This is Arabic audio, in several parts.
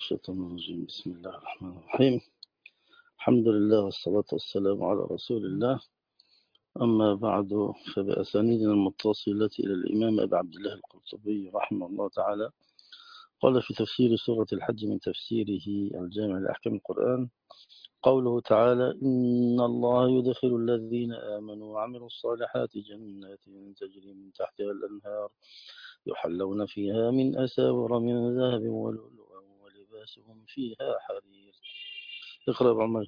الشيطان الرجيم. بسم الله الرحمن الرحيم. الحمد لله والصلاة والسلام على رسول الله. أما بعد، فبأسانيدنا المتصلة إلى الإمام أبي عبد الله القرطبي رحمه الله تعالى قال في تفسير سورة الحج من تفسيره الجامع لأحكام القرآن قوله تعالى: إن الله يدخل الذين آمنوا وعملوا الصالحات جنات تجري من تحتها الأنهار يحلون فيها من أساور من ذهب ولؤلؤا ولباسهم فيها حرير. اقرأ بعمر.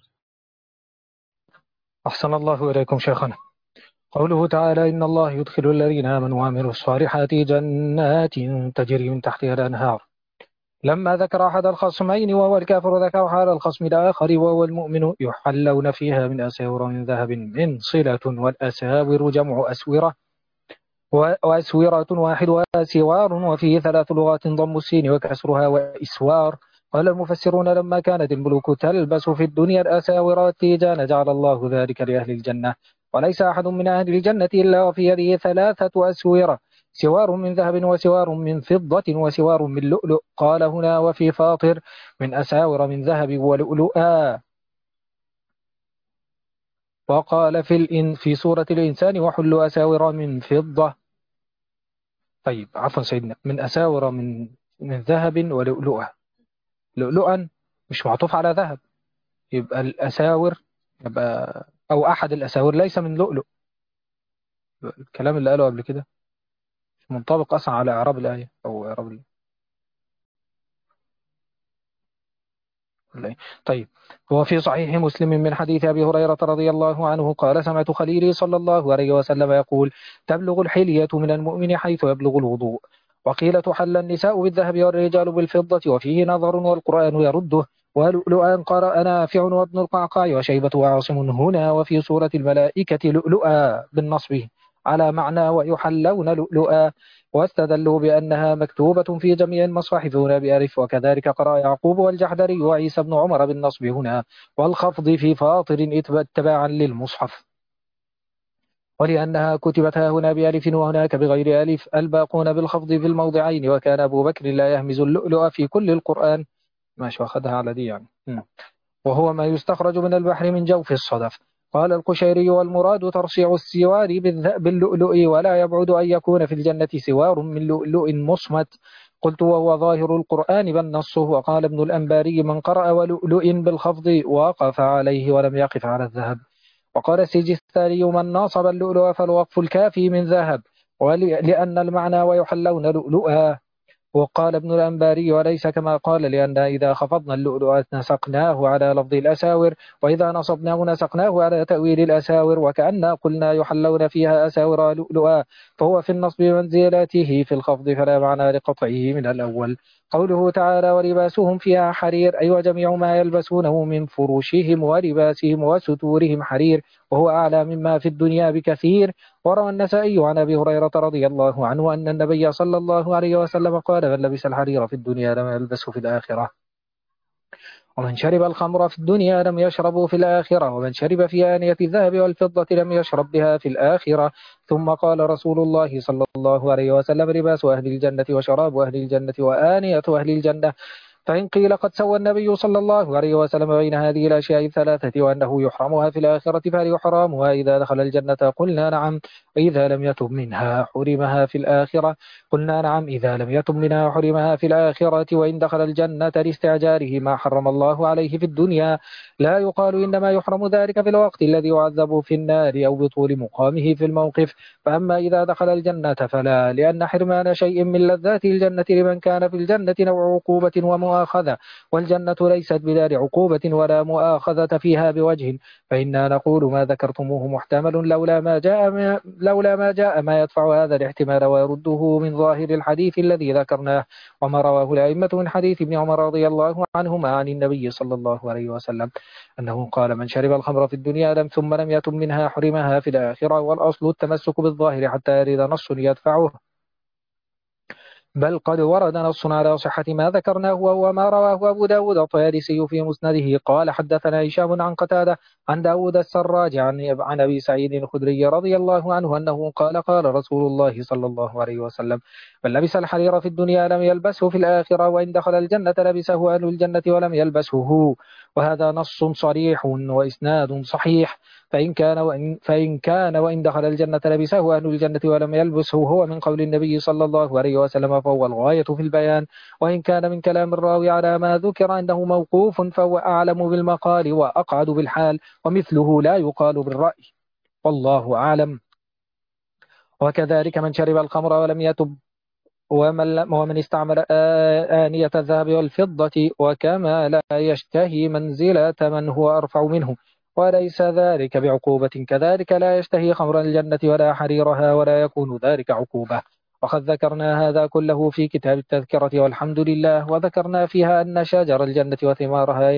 أحسن الله إليكم شيخنا. قوله تعالى: إن الله يدخل الذين آمنوا وعملوا الصالحات جنات تجري من تحتها الأنهار. لما ذكر أحد الخصمين وهو الكافر ذكر حال الخصم الآخر وهو المؤمن يحلون فيها من أساور من ذهب من صلة، والأساور جمع أسورة، وأسورة واحد وسوار، وفيه 3 لغات ضم السين وكسرها وإسوار. قال المفسرون: لما كانت الملوك تلبس في الدنيا الأساور والتيجان جعل الله ذلك لأهل الجنة، وليس أحد من أهل الجنة إلا وفي يده 3 أسورة، سوار من ذهب وسوار من فضة وسوار من لؤلؤ. قال هنا: وفي فاطر من أساور من ذهب ولؤلؤا. وقال في سورة الإنسان: وحلوا أساور من فضة. طيب عفوا سيدنا، من أساور من ذهب ولؤلؤا. لؤلؤا مش معطوف على ذهب، يبقى الأساور يبقى أو أحد الأساور ليس من لؤلؤ. الكلام اللي قاله قبل كده مش منطبق أصلا على إعراب الآية أو إعراب ولا إيه؟ طيب، هو في صحيح مسلم من حديث أبي هريرة رضي الله عنه قال: سمعت خليلي صلى الله عليه وسلم يقول: تبلغ الحلية من المؤمن حيث يبلغ الوضوء. وقيل: تحل النساء بالذهب والرجال بالفضة، وفيه نظر والقرآن يرده. ولؤلؤا قرأ نافع وابن القعقاع وشيبة وعاصم هنا. وفي سورة الملائكة لؤلؤا بالنصب على معنى ويحلون لؤلؤا، واستدلوا بأنها مكتوبة في جميع المصاحف هنا بألف، وكذلك قرأ يعقوب والجحدري وعيسى بن عمر بالنصب هنا والخفض في فاطر اتباعا للمصحف، ولأنها كتبت هنا بألف وهناك بغير ألف، الباقون بالخفض في الموضعين. وكان أبو بكر لا يهمز اللؤلؤ في كل القرآن، ماشي واخدها على دي يعني. وهو ما يستخرج من البحر من جوف الصدف. قال القشيري: والمراد ترصيع السوار باللؤلؤ، ولا يبعد أن يكون في الجنة سوار من لؤلؤ مصمت. قلت: وهو ظاهر القرآن بل نصه. وقال ابن الأنباري: من قرأ ولؤلؤ بالخفض وقف عليه ولم يقف على الذهب. وقال السجستاني: من ناصب اللؤلؤ فالوقف الكافي من ذهب، لأن المعنى ويحلون لؤلؤا. وقال ابن الأنباري: وليس كما قال، لأن إذا خفضنا اللؤلؤ نسقناه على لفظ الأساور، وإذا نصبناه نسقناه على تأويل الأساور، وكأننا قلنا يحلون فيها أساور لؤلؤا، فهو في النصب منزلته في الخفض، فلا معنى لقطعه من الأول. قوله تعالى: ولباسهم فيها حرير، أي وجميع ما يلبسونه من فروشهم ولباسهم وستورهم حرير، وهو أعلى مما في الدنيا بكثير. وروى النسائي عن أبي هريرة رضي الله عنه أن النبي صلى الله عليه وسلم قال: من لبس الحرير في الدنيا لم يلبسه في الآخرة، ومن شرب الخمر في الدنيا لم يشربه في الآخرة، ومن شرب في آنية الذهب والفضة لم يشرب بها في الآخرة. ثم قال رسول الله صلى الله عليه وسلم: لباس أهل الجنة وشراب أهل الجنة وآنية أهل الجنة. فإن قيل قد سوى النبي صلى الله عليه وسلم بين هذه الأشياء الثلاثة وأنه يحرمها في الآخرة فهل يحرمها إذا دخل الجنة؟ قلنا نعم. إذا لم يتب منها حرمها في الآخرة. قلنا نعم. إذا لم يتب منها حرمها في الآخرة. وإن دخل الجنة لاستعجاله ما حرم الله عليه في الدنيا، لا يقال إنما يحرم ذلك في الوقت الذي يعذب في النار أو بطول مقامه في الموقف. فأما إذا دخل الجنة فلا، لأن حرمان شيء من لذات الجنة لمن كان في الجنة نوع عقوبة ومؤاخذة، والجنة ليست بدار عقوبة ولا مؤاخذة فيها بوجه. فإنا نقول ما ذكرتموه محتمل لولا ما جاء ما يدفع هذا الاحتمال ويرده من ظاهر الحديث الذي ذكرناه، وما رواه الأئمة من حديث ابن عمر رضي الله عنهما عن النبي صلى الله عليه وسلم أنه قال: من شرب الخمر في الدنيا ثم لم يتب منها حرمها في الآخرة. والأصل التمسك بالظاهر حتى يرد نص يدفعه. بل قد ورد نص على صحة ما ذكرناه وهو ما رواه أبو داود الطيالسي في مسنده قال حدثنا هشام عن قتادة عن داود السراج عن أبي سعيد الخدري رضي الله عنه أنه قال قال رسول الله صلى الله عليه وسلم من لبس الحرير في الدنيا لم يلبسه في الآخرة وإن دخل الجنة لبسه أهل الجنة ولم يلبسه هو. وهذا نص صريح وإسناد صحيح. فإن كان وإن دخل الجنة لبسه أهل الجنة ولم يلبسه هو من قول النبي صلى الله عليه وسلم فهو الغاية في البيان. وإن كان من كلام الراوي على ما ذكر أنه موقوف فهو أعلم بالمقال وأقعد بالحال ومثله لا يقال بالرأي والله أعلم. وكذلك من شرب الخمر ولم يتب ومن استعمل آنية الذهب والفضة وكما لا يشتهي منزلة من هو أرفع منه وليس ذلك بعقوبة كذلك لا يشتهي خمر الجنة ولا حريرها ولا يكون ذلك عقوبة. وقد ذكرنا هذا كله في كتاب التذكرة والحمد لله. وذكرنا فيها أن شجر الجنة وثمارها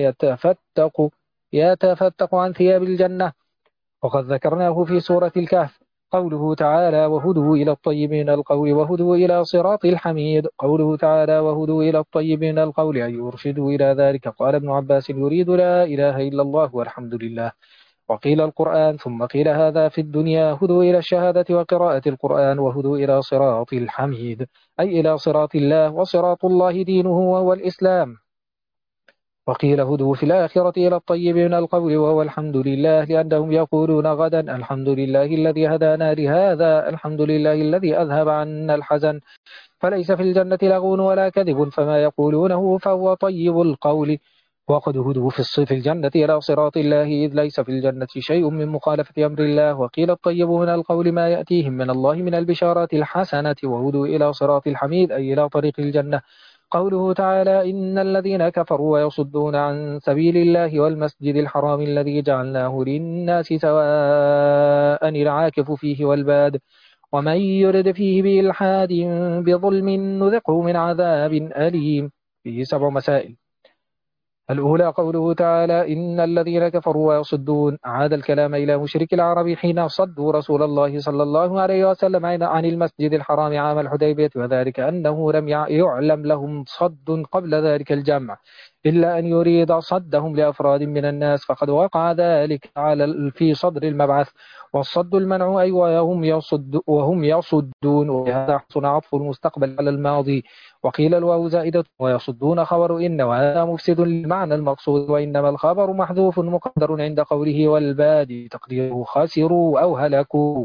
يتفتق عن ثياب الجنة. وقد ذكرناه في سورة الكهف قوله تعالى وهدوا إلى الطيب من القول وهدوا إلى صراط الحميد. قوله تعالى وهدوا إلى الطيب من القول أي يرشدوا إلى ذلك. قال ابن عباس يريد لا إله إلا الله والحمد لله. وقيل القرآن ثم قيل هذا في الدنيا هدوا إلى الشهادة وقراءة القرآن وهدوا إلى صراط الحميد أي إلى صراط الله وصراط الله دينه وهو الإسلام. وقيل هدوا في الآخرة إلى الطيب من القول وهو الحمد لله لأنهم يقولون غدا الحمد لله الذي هدانا لهذا الحمد لله الذي أذهب عنا الحزن. فليس في الجنة لغو ولا كذب فما يقولونه فهو طيب القول. وقد هدوا في الجنة إلى صراط الله إذ ليس في الجنة شيء من مخالفة أمر الله. وقيل الطيب من القول ما يأتيهم من الله من البشارات الحسنة وهدوا إلى صراط الحميد أي إلى طريق الجنة. قوله تعالى إن الذين كفروا ويصدون عن سبيل الله والمسجد الحرام الذي جعلناه للناس سواء العاكف فيه والباد ومن يرد فيه بإلحاد بظلم نذقه من عذاب أليم. فيه 7 مسائل. الأولى قوله تعالى إن الذين كفروا ويصدون عاد الكلام إلى مشرك العرب حين صدوا رسول الله صلى الله عليه وسلم عن المسجد الحرام عام الحديبية وذلك أنه لم يعلم لهم صد قبل ذلك الجمع إلا أن يريد صدهم لأفراد من الناس فقد وقع ذلك في صدر المبعث. والصد المنع أي وهم يصدون وهذا حسن عطف المستقبل على الماضي. وقيل الواو زائدة ويصدون خبر إن وهذا مفسد للمعنى المقصود وإنما الخبر محذوف مقدر عند قوله والبادي تقديره خسروا أو هلكوا.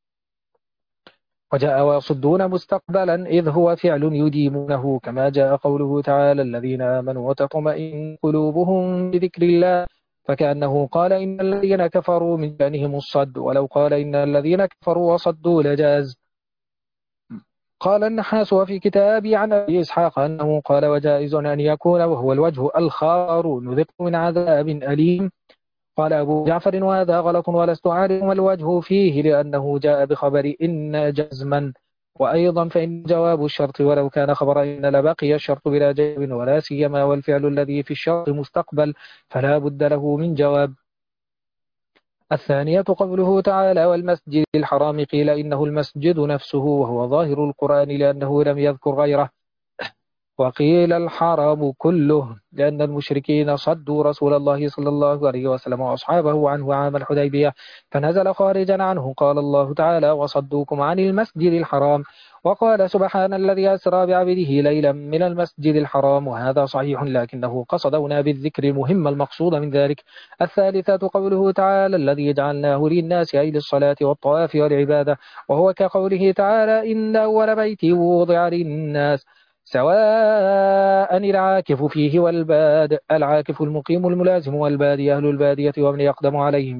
وجاء ويصدون مستقبلا إذ هو فعل يديمونه كما جاء قوله تعالى الذين آمنوا وتطمئن قلوبهم بذكر الله فكأنه قال إن الذين كفروا من شأنهم الصد ولو قال إن الذين كفروا وصدوا لجاز. قال النحاس وفي كتابي عن أبي إسحاق أنه قال وجائز أن يكون وهو الوجه الخار نذق من عذاب أليم. قال أبو جعفر وهذا غلط ولست أعلم الوجه فيه لأنه جاء بخبر إن جزما. وأيضا فإن جواب الشرط ولو كان خبر إن لبقي الشرط بلا جواب ولا سيما والفعل الذي في الشرط مستقبل فلا بد له من جواب. الثانية قوله تعالى والمسجد الحرام قيل إنه المسجد نفسه وهو ظاهر القرآن لأنه لم يذكر غيره. وقيل الحرام كله لأن المشركين صدوا رسول الله صلى الله عليه وسلم وأصحابه عنه عام الحديبية فنزل خارجا عنه قال الله تعالى وصدوكم عن المسجد الحرام. وقال سبحان الذي أسرى بعبده ليلا من المسجد الحرام وهذا صحيح لكنه قصد هنا بالذكر المهم المقصود من ذلك. الثالثة قوله تعالى الذي جعلناه للناس أي للصلاة والطواف والعبادة وهو كقوله تعالى إن أول بيت وضع للناس سواء العاكف فيه والباد. العاكف المقيم الملازم والبادي أهل البادية ومن يقدم عليهم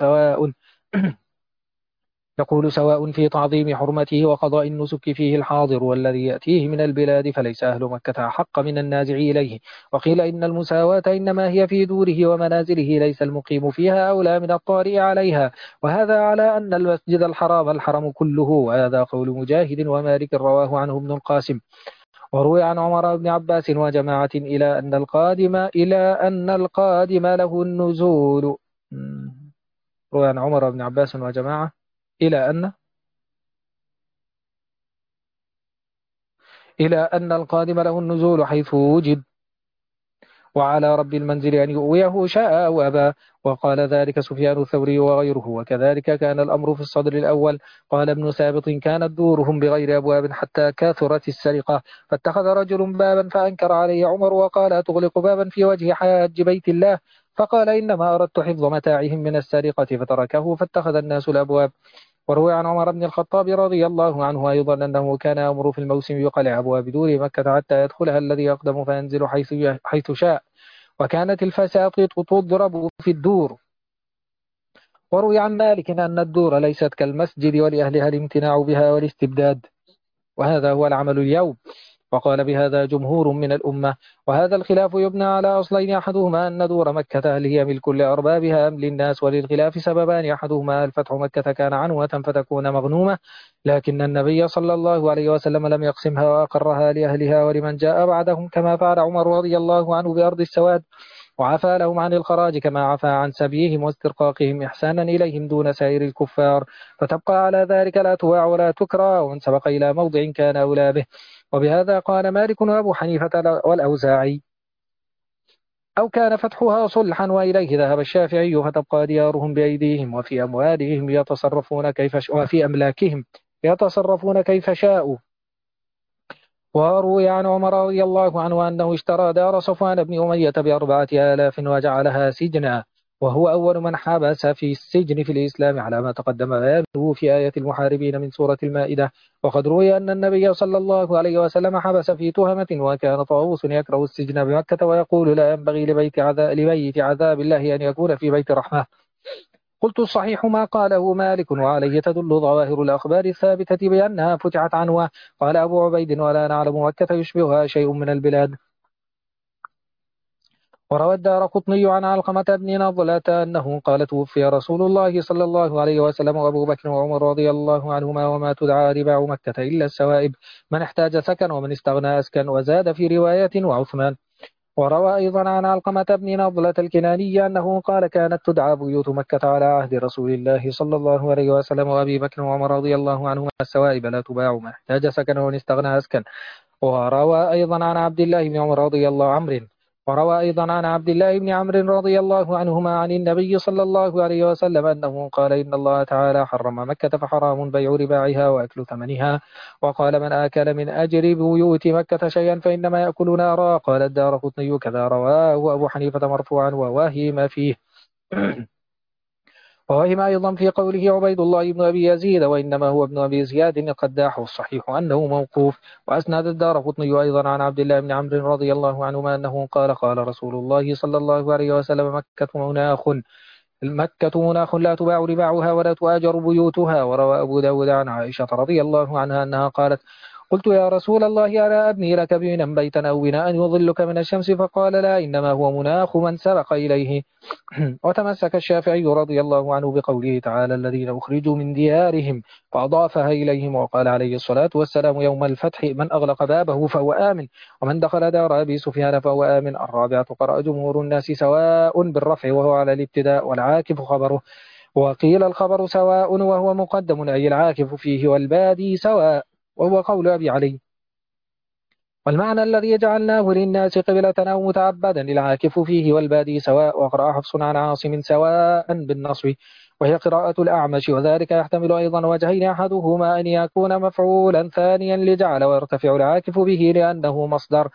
يقول سواء في تعظيم حرمته وقضاء النسك فيه الحاضر والذي يأتيه من البلاد فليس أهل مكة أحق من النازع إليه. وقيل إن المساواة إنما هي في دوره ومنازله ليس المقيم فيها أولى من الطارئ عليها وهذا على أن المسجد الحرم كله وهذا قول مجاهد ومالك رواه عنه ابن القاسم. وروي عن عمر بن عباس وجماعة إلى أن القادم له النزول. روي عن عمر بن عباس وجماعة إلى أن القادم له النزول حيث وجد، وعلى رب المنزل أن يؤويه شاء أو أبى. وقال ذلك سفيان الثوري وغيره. وكذلك كان الأمر في الصدر الأول. قال ابن سابط: كانت دورهم بغير أبواب حتى كثرت السرقة، فاتخذ رجل بابا فأنكر عليه عمر وقال: أتغلق بابا في وجه حاج بيت الله؟ فقال: إنما أردت حفظ متاعهم من السرقة، فتركه فاتخذ الناس الأبواب. وروي عن عمر بن الخطاب رضي الله عنه أيضا أنه كان يأمر في الموسم بقلع أبواب دور مكة حتى يدخلها الذي يقدم فينزل حيث شاء، وكانت الفساقط تضرب في الدور. وروي عن مالك أن الدور ليست كالمسجد ولأهلها الامتناع بها والاستبداد، وهذا هو العمل اليوم. وقال بهذا جمهور من الأمة. وهذا الخلاف يبنى على أصلين: أحدهما أن دور مكة هل هي ملك لأربابها أم للناس؟ وللخلاف سببان: أحدهما هل فتح مكة كان عنوة فتكون مغنومة، لكن النبي صلى الله عليه وسلم لم يقسمها وأقرها لأهلها ولمن جاء بعدهم، كما فعل عمر رضي الله عنه بأرض السواد، وعفى لهم عن الخراج كما عفى عن سبيهم واسترقاقهم إحسانا إليهم دون سائر الكفار، فتبقى على ذلك لا تباع ولا تكرى، ومن سبق إلى موضع كان أولى به. وبهذا قال مالك وأبو حنيفة والأوزاعي: أو كان فتحها صلحا، وإليه ذهب الشافعي، فتبقى ديارهم بأيديهم وفي أموالهم يتصرفون وفي أملاكهم يتصرفون كيف شاءوا. وروي عن عمر رضي الله عنه أنه اشترى دار صفوان بن أمية ب4,000 وجعلها سجنا، وهو أول من حبس في السجن في الإسلام، على ما تقدم بيانه في آية المحاربين من سورة المائدة. وقد روي أن النبي صلى الله عليه وسلم حبس في تهمة، وكان طاووس يكره السجن بمكة ويقول: لا ينبغي لبيت عذاب الله أن يكون في بيت رحمة. قلت: الصحيح ما قاله مالك، وعليه تدل ظواهر الأخبار الثابتة بأنها فتحت عنوة. قال أبو عبيد: ولا نعلم مكة يشبهها شيء من البلاد. وروى الدارقطني عن علقمة بن نضلة أنه قال: توفي رسول الله صلى الله عليه وسلم وأبو بكر وعمر رضي الله عنهما، وما تدعى رباع مكة إلا السوائب، من احتاج سكن ومن استغنى أسكن. وزاد في رواية: وعثمان. وروى أيضا عن علقمة بن نضلة الكناني أنه قال: كانت تدعى بيوت مكة على عهد رسول الله صلى الله عليه وسلم وأبي بكر وعمر رضي الله عنهما السوائب، لا تباع، من احتاج سكن ومن استغنى أسكن. وروى أيضا عن عبد الله بن عمر رضي الله عمرو وروى أيضا عن عبد الله بن عمرو رضي الله عنهما عن النبي صلى الله عليه وسلم أنه قال: إن الله تعالى حرم مكة فحرام بيع رباعها وأكل ثمنها. وقال: من آكل من أجر بيوت مكة شيئا فإنما يأكل نارا. قال الدارقطني: كذا رواه أبو حنيفة مرفوعا ووهم فيه. ووهم أيضا في قوله عبيد الله بن أبي يزيد وإنما هو ابن أبي زياد القداح، والصحيح أنه موقوف. وأسند الدارقطني أيضا عن عبد الله بن عمرو رضي الله عنهما أنه قال: قال رسول الله صلى الله عليه وسلم: مكة مناخ لا تباع رباعها ولا تؤاجر بيوتها. وروى أبو داود عن عائشة رضي الله عنها أنها قالت: قلت: يا رسول الله، ألا أبني لك بنا بيتا أو بناء يظلك من الشمس؟ فقال: لا، إنما هو مناخ من سبق إليه. وتمسك الشافعي رضي الله عنه بقوله تعالى: الذين أخرجوا من ديارهم، فأضافها إليهم. وقال عليه الصلاة والسلام يوم الفتح: من أغلق بابه فهو آمن، ومن دخل دار أبي سفيان فهو آمن. الرابعة: قرأ جمهور الناس سواء بالرفع وهو على الابتداء، والعاكف خبره. وقيل الخبر سواء وهو مقدم، أي العاكف فيه، والبادي سواء، وهو قول أبي علي. والمعنى: الذي جعلناه للناس قبلة أو متعبدا، العاكف فيه والبادي سواء. وقرأ حفص عن عاصم سواء بالنصب، وهي قراءة الأعمش. وذلك يحتمل أيضا وجهين: أحدهما أن يكون مفعولا ثانيا لجعل، ويرتفع العاكف به لأنه مصدر،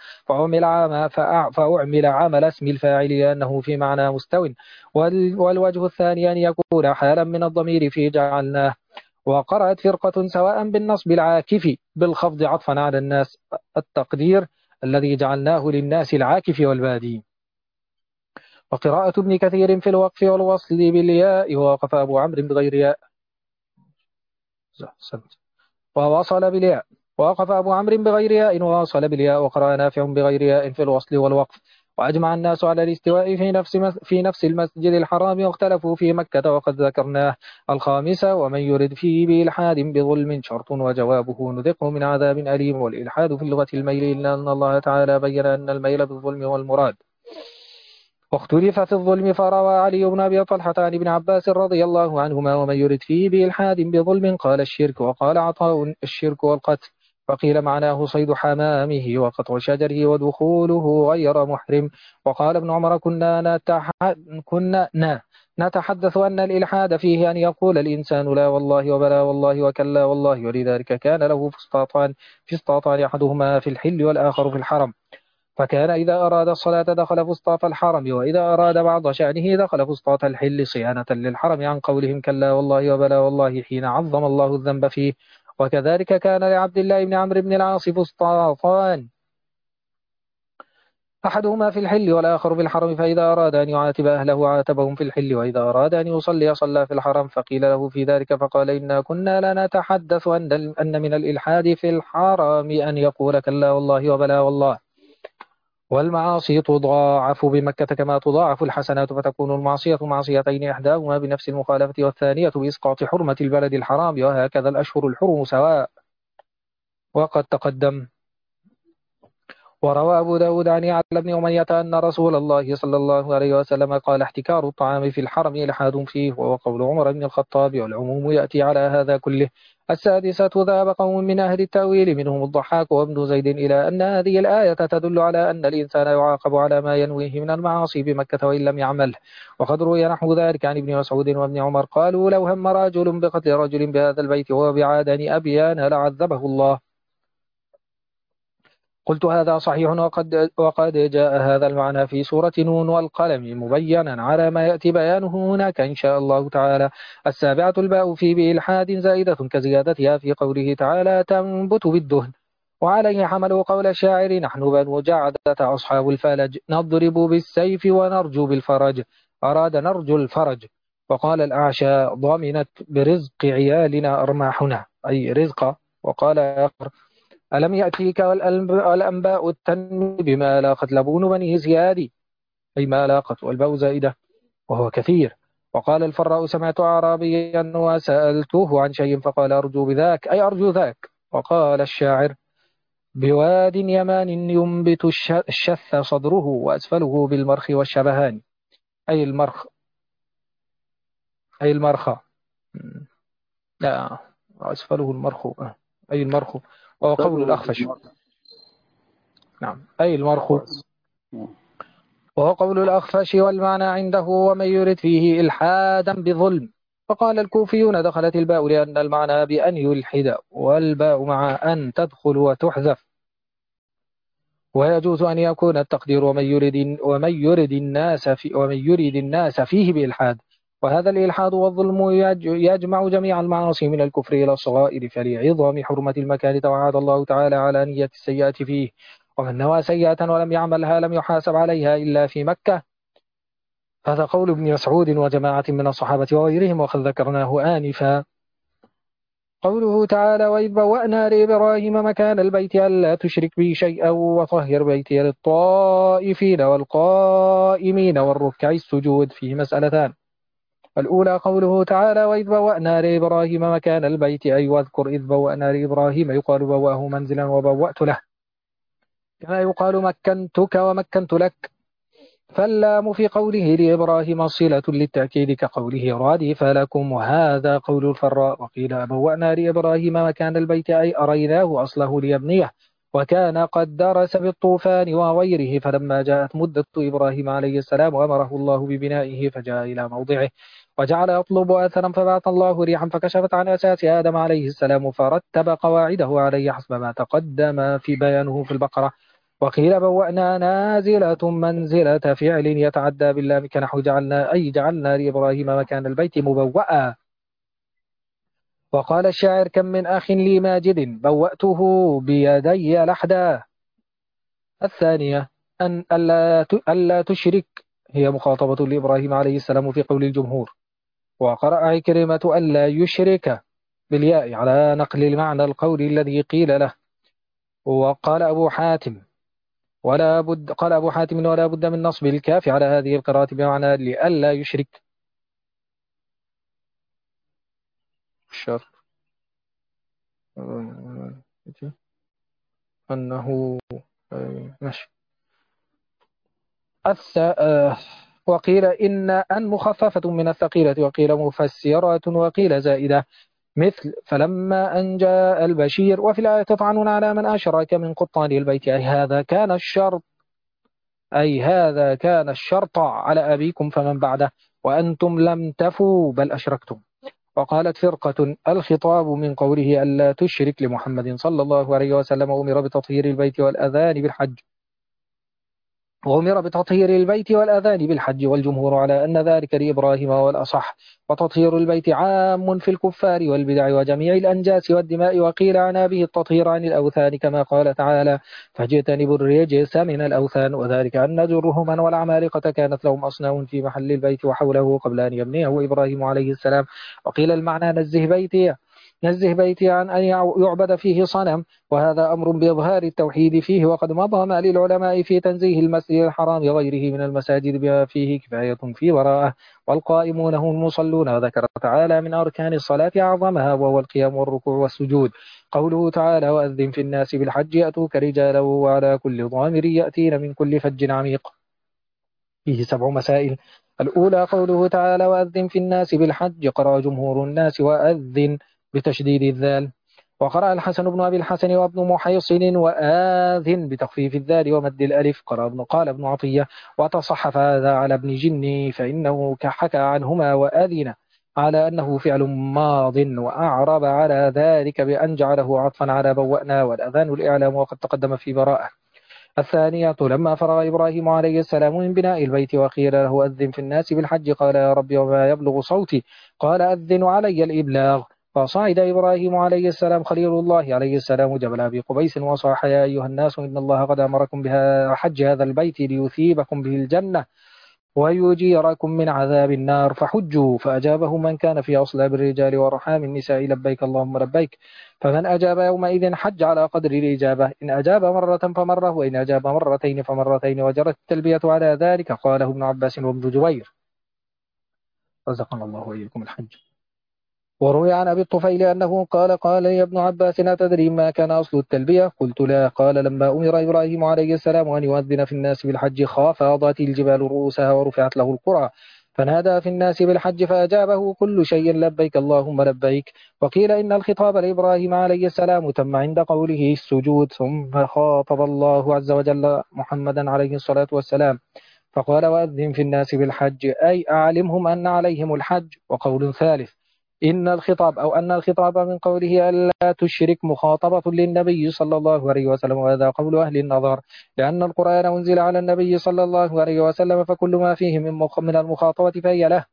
فأعمل عمل اسم الفاعل لأنه في معنى مستو. والوجه الثاني أن يكون حالا من الضمير في جعلناه. وقرأت فرقة سواء بالنصب العاكف بالخفض عطفا على الناس، التقدير: الذي جعلناه للناس العاكف والبادي. وقراءة ابن كثير في الوقف والوصل بالياء، ووقف أبو عمرو بغير ياء ووصل بالياء. ووقف أبو عمرو بغير ياء ووصل بالياء. وقرأ نافع بغير ياء في الوصل والوقف. وأجمع الناس على الاستواء في نفس المسجد الحرام، واختلفوا في مكة وقد ذكرناه. الخامسة: ومن يرد فيه بإلحاد بظلم شرط، وجوابه نذقه من عذاب أليم. والإلحاد في اللغة الميل، إلا أن الله تعالى بين أن الميل بالظلم والمراد. واختلف في الظلم، فروى علي بن أبي طلحة عن ابن عباس رضي الله عنهما: ومن يرد فيه بإلحاد بظلم قال الشرك. وقال عطاء: الشرك والقتل. فقيل معناه صيد حمامه وقطع شجره ودخوله غير محرم. وقال ابن عمر كنا نتحدث أن الإلحاد فيه أن يقول الإنسان لا والله وبلا والله وكلا والله، ولذلك كان له فسطاطان أحدهما في الحل والآخر في الحرم، فكان إذا أراد الصلاة دخل فسطاط الحرم، وإذا أراد بعض شأنه دخل فسطاط الحل صيانة للحرم عن قولهم كلا والله وبلا والله حين عظم الله الذنب فيه. وكذلك كان لعبد الله بن عمرو بن العاص فسطاطان، أحدهما في الحل والآخر في الحرم، فإذا أراد أن يعاتب أهله عاتبهم في الحل، وإذا أراد أن يصلي صلى في الحرم. فقيل له في ذلك فقال إنا كنا لا نتحدث أن من الإلحاد في الحرم أن يقول كلا والله وبلا والله. والمعاصي تضاعف بمكة كما تضاعف الحسنات، فتكون المعصية معصيتين، إحداهما بنفس المخالفة والثانية بإسقاط حرمة البلد الحرام، وهكذا الأشهر الحرم سواء. وقد تقدم. وروى أبو داود عن يعلى بن أمية أن رسول الله صلى الله عليه وسلم قال احتكار الطعام في الحرم إلحاد فيه، وهو قول عمر بن الخطاب، والعموم يأتي على هذا كله. السادسة ذهب قوم من أهل التأويل منهم الضحاك وابن زيد إلى أن هذه الآية تدل على أن الإنسان يعاقب على ما ينويه من المعاصي بمكة وإن لم يعمل. وقد روي نحو ذلك عن ابن مسعود وابن عمر قالوا لو هم رجل بقتل رجل بهذا البيت وهو بعادن أبيان لعذبه الله. قلت هذا صحيح، وقد جاء هذا المعنى في سورة نون والقلم مبينا على ما يأتي بيانه هناك إن شاء الله تعالى. السابعة الباء في بإلحاد زائدة كزيادتها في قوله تعالى تنبت بالدهن. وعليه حملوا قول الشاعر نحن بنو جعدة أصحاب الفلج نضرب بالسيف ونرجو بالفرج، أراد نرجو الفرج. وقال الأعشى ضمنت برزق عيالنا أرماحنا، أي رزق. وقال آخر ألم يأتيك والأنباء التنمي بما لاقت لبون بني زياد، أي ما لاقت والباء زائدة وهو كثير. وقال الفراء سمعت أعرابيا وسألته عن شيء فقال أرجو بذاك، أي أرجو ذاك. وقال الشاعر بواد يمان ينبت الشث صدره وأسفله بالمرخ والشبهان، أي المرخ، أي المرخى، لا أسفله المرخ، أي المرخ. وهو قول الأخفش، نعم أي المرخ، وهو قول الأخفش. والمعنى عنده ومن يرد فيه إلحادا بظلم. فقال الكوفيون دخلت الباء لأن المعنى بأن يلحد، والباء مع أن تدخل وتحذف. ويجوز أن يكون التقدير ومن يرد الناس فيه بإلحاد. وهذا الإلحاد والظلم يجمع جميع المعاصي من الكفر إلى الصغائر، فلعظم حرمة المكان توعد الله تعالى على نية السيئة فيه. ومن نوى سيئة ولم يعملها لم يحاسب عليها إلا في مكة. هذا قول ابن مسعود وجماعة من الصحابة وغيرهم، وقد ذكرناه آنفا. قوله تعالى وإذ بوأنا لإبراهيم مكان البيت ألا تشرك بي شيئا وطهر بيتي للطائفين والقائمين والركع السجود، فيه مسألتان. الأولى قوله تعالى وإذ بوأنا لإبراهيم مكان البيت، أي واذكر إذ بوأنا لإبراهيم، يقال بوأه منزلا وبوأت له، كما يقال مكنتك ومكنت لك. فاللام في قوله لإبراهيم صلة للتأكيد كقوله رادف لكم، وهذا قول الفراء. وقيل بوأنا لإبراهيم مكان البيت أي أريناه أصله ليبنيه، وكان قد درس بالطوفان وغيره، فلما جاءت مدة إبراهيم عليه السلام أمره الله ببنائه فجاء إلى موضعه وجعل يطلب أثرا، فبعث الله ريحا فكشفت عن أساس آدم عليه السلام فرتب قواعده عليه حسب ما تقدم في بيانه في البقرة. وقيل بوأنا نازلة منزلة فعل يتعدى باللام كنحو جعلنا، أي جعلنا لإبراهيم مكان البيت مبوأ. وقال الشاعر كم من أخ لي ماجد بوأته بيدي لحدا. الثانية أن ألا تشرك، هي مخاطبة لإبراهيم عليه السلام في قول الجمهور. وقرأ عكرمة ألا يشرك بالياء على نقل المعنى القول الذي قيل له. وقال أبو حاتم قال أبو حاتم ولا بد من نصب الكاف على هذه القراءة بمعنى لئلا يشرك. الشر أنه ماشي. وقيل إن أن مخففة من الثقيلة، وقيل مفسرة، وقيل زائدة. مثل فلما أن جاء البشير. وفي الآية طعن على من أشرك من قطان البيت، أي هذا كان الشرط على أبيكم فمن بعده، وأنتم لم تفوا بل أشركتم. وقالت فرقة الخطاب من قوله ألا تشرك لمحمد صلى الله عليه وسلم أمر بتطهير البيت والأذان بالحج، وأمر بتطهير البيت والأذان بالحج، والجمهور على أن ذلك لإبراهيم هو الأصح. وتطهير البيت عام في الكفار والبدع وجميع الأنجاس والدماء، وقيل عنا به التطهير عن الأوثان كما قال تعالى فاجتنبوا الرجس من الأوثان، وذلك أن جرهما والعمالقة كانت لهم أصنام في محل البيت وحوله قبل أن يبنيه إبراهيم عليه السلام. وقيل المعنى نزه بيتي عن أن يعبد فيه صنم، وهذا أمر بإظهار التوحيد فيه. وقد مضى ما للعلماء في تنزيه المسجد الحرام وغيره من المساجد بما فيه كفاية في براءة. والقائمون هم المصلون. وذكر تعالى من أركان الصلاة أعظمها وهو القيام والركوع والسجود. قوله تعالى وأذن في الناس بالحج يأتوك رجالا وعلى كل ضامر يأتين من كل فج عميق. فيه 7 مسائل. الأولى قوله تعالى وأذن في الناس بالحج، قرأ جمهور الناس وأذن بتشديد الذال، وقرأ الحسن بن أبي الحسن وابن محيصن وآذن بتخفيف الذال ومد الألف. قال ابن عطية وتصحف هذا على ابن جني فإنه حكى عنهما وأذن على أنه فعل ماض، وأعرب على ذلك بأن جعله عطفا على بوأنا، والأذان الإعلام وقد تقدم في براءة. الثانية لما فرغ إبراهيم عليه السلام من بناء البيت وقيل له أذن في الناس بالحج قال يا رب وما يبلغ صوتي، قال أذن علي الإبلاغ. فصعد إبراهيم عليه السلام خليل الله عليه السلام جبل أبي قبيس وصاح يا أيها الناس إن الله قد أمركم بها حج هذا البيت ليثيبكم به الجنة ويجيركم من عذاب النار فحجوا. فأجابه من كان في أصلاب الرجال ورحام النساء لبيك اللهم لبيك. فمن أجاب يومئذ حج على قدر الإجابة، إن أجاب مرة فمرة، وإن أجاب مرتين فمرتين، وجرت التلبية على ذلك. قاله ابن عباس وابن جبير. رزقنا الله وإياكم الحج. وروي عن أبي الطفيل أنه قال لي ابن عباس أتدري ما كان أصل التلبية؟ قلت لا. قال لما أمر إبراهيم عليه السلام أن يؤذن في الناس بالحج خافضت الجبال رؤوسها ورفعت له القرى، فنادى في الناس بالحج فأجابه كل شيء لبيك اللهم لبيك. وقيل إن الخطاب لإبراهيم عليه السلام تم عند قوله السجود، ثم خاطب الله عز وجل محمدا عليه الصلاة والسلام فقال وأذن في الناس بالحج أي أعلمهم أن عليهم الحج. وقول ثالث أن الخطاب من قوله ألا تشرك مخاطبة للنبي صلى الله عليه وسلم، وهذا قول أهل النظر، لأن القرآن أنزل على النبي صلى الله عليه وسلم فكل ما فيه من المخاطبة فهي له،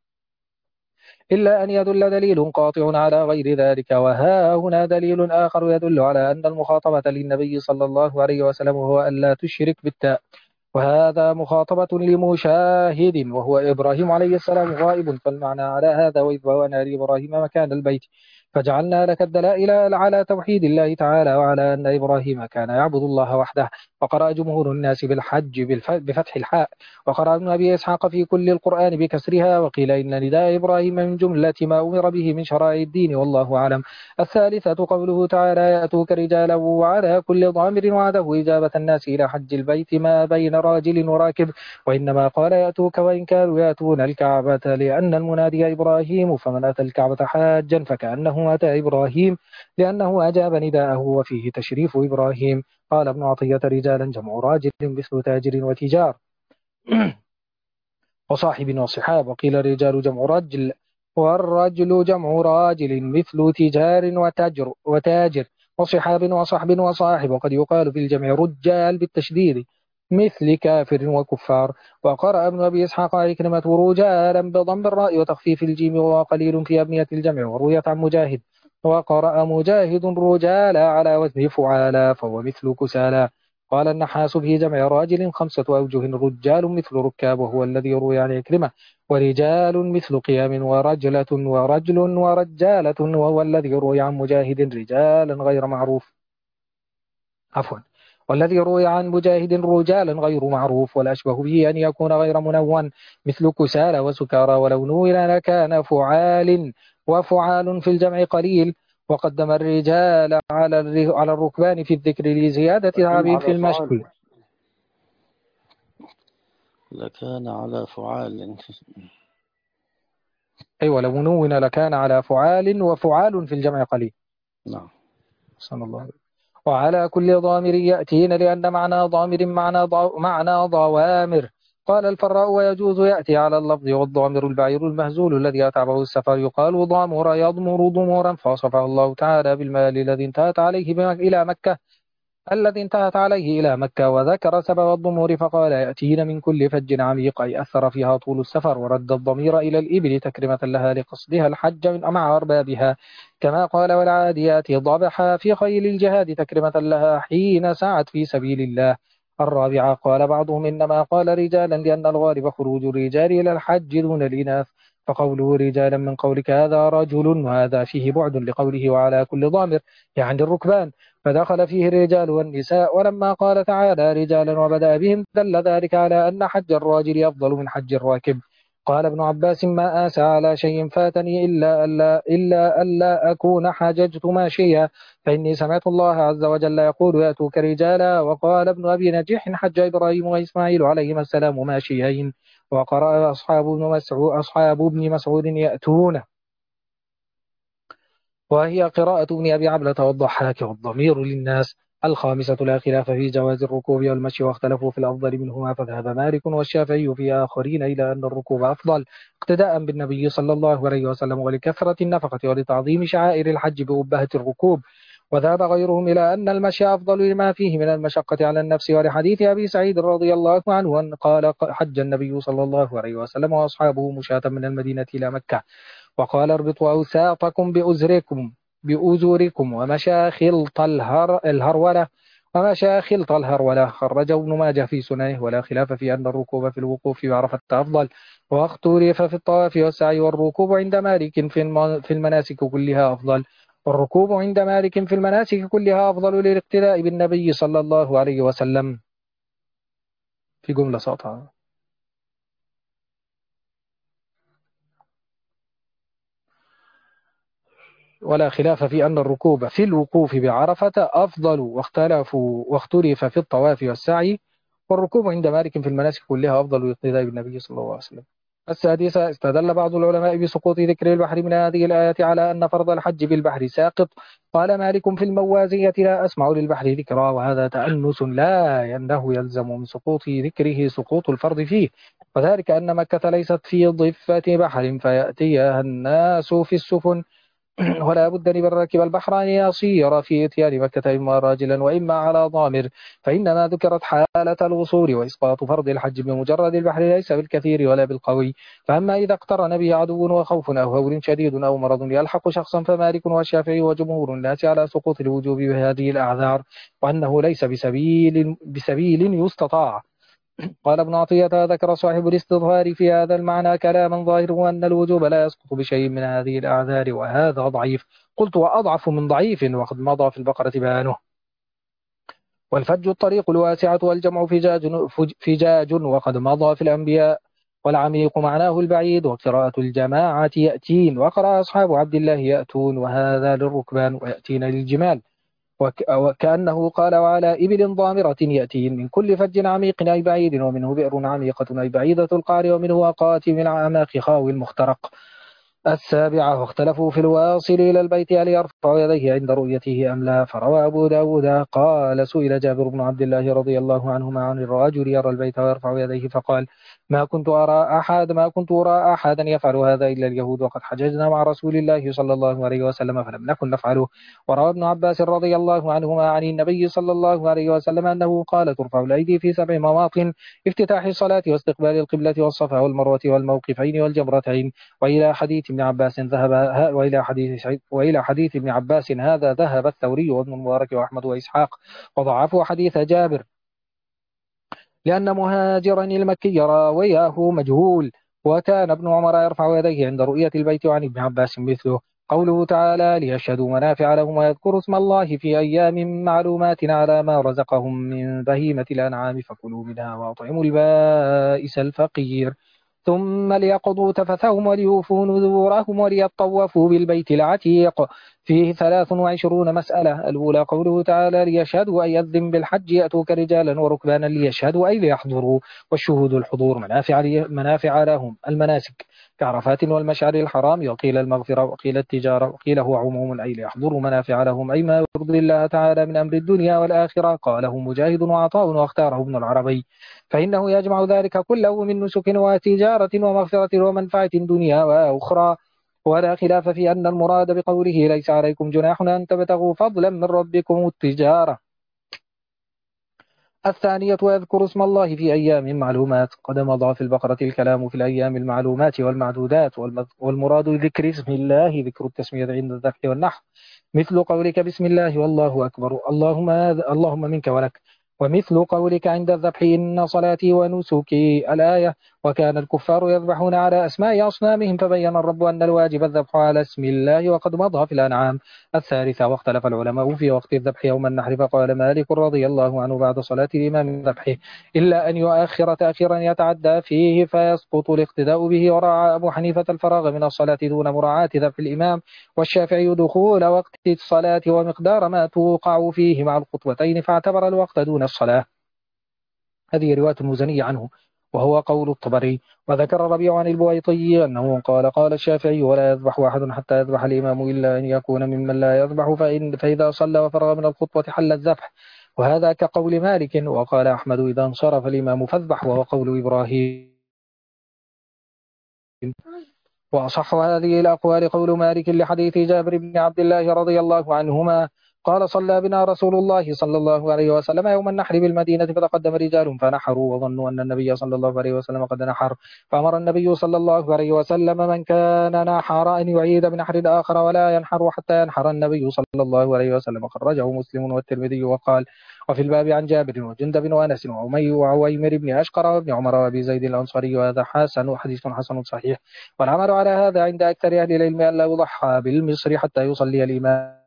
إلا أن يدل دليل قاطع على غير ذلك. وها هنا دليل آخر يدل على أن المخاطبة للنبي صلى الله عليه وسلم هو ألا تشرك بالتاء، وهذا مخاطبة لمشاهد وهو إبراهيم عليه السلام غائب. فالمعنى على هذا وإذ بوأنا لإبراهيم مكان البيت فجعلنا لك الدلائل على توحيد الله تعالى وعلى أن إبراهيم كان يعبد الله وحده. وقرأ جمهور الناس بالحج بفتح الحاء، وقرأ ابن أبي إسحاق في كل القرآن بكسرها. وقيل إن نداء إبراهيم من جملة ما أمر به من شرائع الدين والله أعلم. الثالثة قوله تعالى يأتوك رجالا وعلى كل ضامر، وعده إجابة الناس إلى حج البيت ما بين راجل وراكب، وإنما قال يأتوك وإن كانوا يأتون الكعبة لأن المنادي إبراهيم، فمن أتى الكعبة حاجا فكأنه أتى إبراهيم لأنه أجاب نداءه وفيه تشريف إبراهيم. قال ابن عطية رجالا جمع راجل مثل تاجر وتجار وصاحب وصحاب. وقيل رجال جمع رجل والرجل جمع راجل مثل تجار وتاجر وصحاب وصحب وصاحب. وقد يقال في الجمع رجال بالتشديد مثل كافر وكفار. وقرأ ابن أبي إسحاق عكرمة رجالا بضم الراء وتخفيف الجيم وقليل في أبنية الجمع. ورويت عن مجاهد وقرأ مجاهد رجالا على وزن فعالا فهو مثل كسالا. قال النحاس في جمع راجل 5 أوجه، رجال مثل ركاب وهو الذي روي عن عكرمة، ورجال مثل قيام، ورجلة ورجل ورجالة وهو الذي روي عن مجاهد رجالا غير معروف والذي روي عن مجاهد رجالا غير معروف. والأشبه به أن يكون غير منون مثل كسالى وسكارى، ولو نون لكان فعال، وفعال في الجمع قليل. وقدم الرجال على الركبان في الذكر لزيادة تعبهم في المشي. لكان على فعال أيوة، لو نون لكان على فعال، وفعال في الجمع قليل. نعم. صلى الله عليه وسلم. وعلى كل ضامر يأتين، لأن معنى ضامر معنى ضوامر. قال الفراء: ويجوز يأتي على اللفظ، والضامر البعير المهزول الذي أتعبه السفر، يقال ضامر يضمر ضمورا، فوصفه الله تعالى بالمال الذي انتهت عليه إلى مكة، الذي انتهت عليه إلى مكة، وذكر سبب الضمور فقال: يأتين من كل فج عميق، أي أثر فيها طول السفر، ورد الضمير إلى الإبل تكرمة لها لقصدها الحج مع أربابها، كما قال: والعاديات ضبحا في خيل الجهاد تكرمة لها حين سعت في سبيل الله. الرابعة: قال بعضهم إنما قال رجالا لأن الغالب خروج الرجال إلى الحج دون الإناث، فقوله رجالا من قولك هذا رجل، وهذا فيه بعد لقوله وعلى كل ضامر، يعني الركبان، فدخل فيه الرجال والنساء. ولما قال تعالى رجالا وبدأ بهم دل ذلك على أن حج الراجل أفضل من حج الراكب. قال ابن عباس: ما آسى على شيء فاتني إلا ألا أكون حججت ماشيا، فإني سمعت الله عز وجل يقول: يأتوك رجالا. وقال ابن أبي نجيح: حج إبراهيم وإسماعيل عليهما السلام ماشيين. وقرأ أصحاب ابن مسعود يأتون، وهي قراءة ابن أبي عبلة والضحاك، والضمير للناس. الخامسة: لا خلاف في جواز الركوب والمشي، واختلفوا في الأفضل منهما، فذهب مالك والشافعي في آخرين إلى أن الركوب أفضل، اقتداء بالنبي صلى الله عليه وسلم، ولكثرة النفقة، ولتعظيم شعائر الحج بأبهة الركوب. وذهب غيرهم إلى أن المشي أفضل لما فيه من المشقة على النفس، ولحديث أبي سعيد رضي الله عنه أن قال: حج النبي صلى الله عليه وسلم وأصحابه مشاة من المدينة إلى مكة، وقال: اربطوا أوساطكم بأزوركم ومشى خلط الهرولة. خرجه ابن ماجه في سننه. ولا خلاف في أن الركوب في الوقوف بعرفة أفضل، واختلف في الطواف والسعي، والركوب عند مالك في المناسك كلها أفضل. والركوب عند مالك في المناسك كلها أفضل للاقتداء بالنبي صلى الله عليه وسلم. في جملة ساطعة. ولا خلاف في أن الركوب في الوقوف بعرفة أفضل، واختلف في الطواف والسعي، والركوب عند مالك في المناسك كلها أفضل للاقتداء بالنبي صلى الله عليه وسلم. السادسة: استدل بعض العلماء بسقوط ذكر البحر من هذه الآية على أن فرض الحج بالبحر ساقط. قال مالك في الموازية: لا أسمع للبحر ذكرا، وهذا تأنس، لا أنه يلزم من سقوط ذكره سقوط الفرض فيه، وذلك أن مكة ليست في ضفة بحر فيأتيها الناس في السفن ولا بد لمن ركب البحر أن يصير في إتيان مكة إما راجلا وإما على ضامر، فإنما ذكرت حالة الوصول، وإسقاط فرض الحج بمجرد البحر ليس بالكثير ولا بالقوي. فأما إذا اقترن به عدو وخوف أو هول شديد أو مرض يلحق شخصا، فمالك والشافعي وجمهور الناس على سقوط الوجوب بهذه الأعذار، وأنه ليس بسبيل يستطاع. قال ابن عطية: ذكر صاحب الاستظهار في هذا المعنى كلاما ظاهره أن الوجوب لا يسقط بشيء من هذه الأعذار، وهذا ضعيف. قلت: وأضعف من ضعيف، وقد مضى في البقرة بيانه. والفج الطريق الواسعة، والجمع فجاج، وقد مضى في الأنبياء. والعميق معناه البعيد، وقراءة الجماعة يأتين، وقرأ أصحاب عبد الله يأتون، وهذا للركبان، ويأتين للجمال. وكأنه قال: وعلى إبل ضامرة يأتين من كل فج عميق أي بعيد، ومنه بئر عميقة أي بعيدة القعر، ومنه أقاتم الأعماق خاوي المخترق. السابعة: واختلفوا في الواصل إلى البيت هل يرفع يديه عند رؤيته أم لا، فروى أبو داود قال: سئل جابر بن عبد الله رضي الله عنهما عن الرجل يرى البيت ويرفع يديه، فقال: ما كنت أرى أحدا يفعل هذا إلا اليهود، وقد حججنا مع رسول الله صلى الله عليه وسلم فلم نكن نفعله. وروى ابن عباس رضي الله عنهما عن النبي صلى الله عليه وسلم أنه قال: ترفع الأيدي في 7 مواطن: افتتاح الصلاة، واستقبال القبلة، والصفا والمروة والموقفين والجمرتين. وإلى حديث ابن عباس ابن عباس هذا ذهب الثوري وابن المبارك وأحمد وإسحاق، وضعفوا حديث جابر لأن مهاجرا المكي راويه مجهول. وكان ابن عمر يرفع يديه عند رؤية البيت، وعن ابن عباس مثله. قوله تعالى: ليشهدوا منافع لهم ويذكروا اسم الله في أيام معلومات على ما رزقهم من بهيمة الأنعام فكلوا منها وأطعموا البائس الفقير، ثم ليقضوا تفثهم وليوفوا نذورهم وليطوفوا بالبيت العتيق. فيه 23 مسألة. الأولى قوله تعالى: ليشهدوا أي يذن بالحج يأتوك رجالا وركبانا، ليشهدوا أي ليحضروا، والشهود الحضور منافع لهم المناسك، كعرفات والمشعر الحرام، وقيل المغفرة، وقيل التجارة، وقيل هو عموم أي ليحضروا منافع لهم أي ما يرضي الله تعالى من أمر الدنيا والآخرة. قاله مجاهد وعطاء واختاره ابن العربي، فإنه يجمع ذلك كله من نسك وتجارة ومغفرة ومنفعة دنيا وأخرى. ولا خلاف في أن المراد بقوله ليس عليكم جناح أن تبتغوا فضلا من ربكم التجارة. الثانية ويذكر اسم الله في أيام معلومات. قد مضى في البقرة الكلام في الأيام المعلومات والمعدودات، والمراد ذكر اسم الله ذكر التسمية عند الذبح والنحر، مثل قولك بسم الله والله أكبر اللهم منك ولك، ومثل قولك عند الذبح إن صلاتي ونسكي الآية. وكان الكفار يذبحون على أسماء أصنامهم، فبين الرب أن الواجب الذبح على اسم الله، وقد مضى في الأنعام. الثالثة واختلف العلماء في وقت الذبح يوم النحر، فقال مالك رضي الله عنه بعد صلاة الإمام من ذبحه، إلا أن يؤخر تأخيرا يتعدى فيه فيسقط الاقتداء به. ورعى أبو حنيفة الفراغ من الصلاة دون مراعاة ذبح الإمام، والشافعي دخول وقت الصلاة ومقدار ما توقع فيه مع الخطوتين، فاعتبر الوقت دون الصلاة. هذه رواية المزني عنه، وهو قول الطبري. وذكر الربيع عن البويطي أنه قال قال الشافعي ولا يذبح أحد حتى يذبح الإمام إلا أن يكون ممن لا يذبح، فإذا صلى وفرغ من الخطبة حل الذبح، وهذا كقول مالك. وقال أحمد إذا انصرف الإمام فاذبح، وهو قول إبراهيم. وأصح هذه الأقوال قول مالك لحديث جابر بن عبد الله رضي الله عنهما قال صلى بنا رسول الله صلى الله عليه وسلم يوم النحر بالمدينة، فتقدم رجال فنحروا وظنوا أن النبي صلى الله عليه وسلم قد نحر، فأمر النبي صلى الله عليه وسلم من كان نحر أن يعيد بنحر الآخر ولا ينحر حتى ينحر النبي صلى الله عليه وسلم. خرجه مسلم والترمذي. وقال وفي الباب عن جابر وجندب وأنس وعويمر بن أشقر وابن عمر وأبي زيد الأنصاري، وهذا حسن حديث حسن صحيح. والعمل على هذا عند أكثر أهل العلم أن لا يضحى بالمصر حتى يصلي الإمام.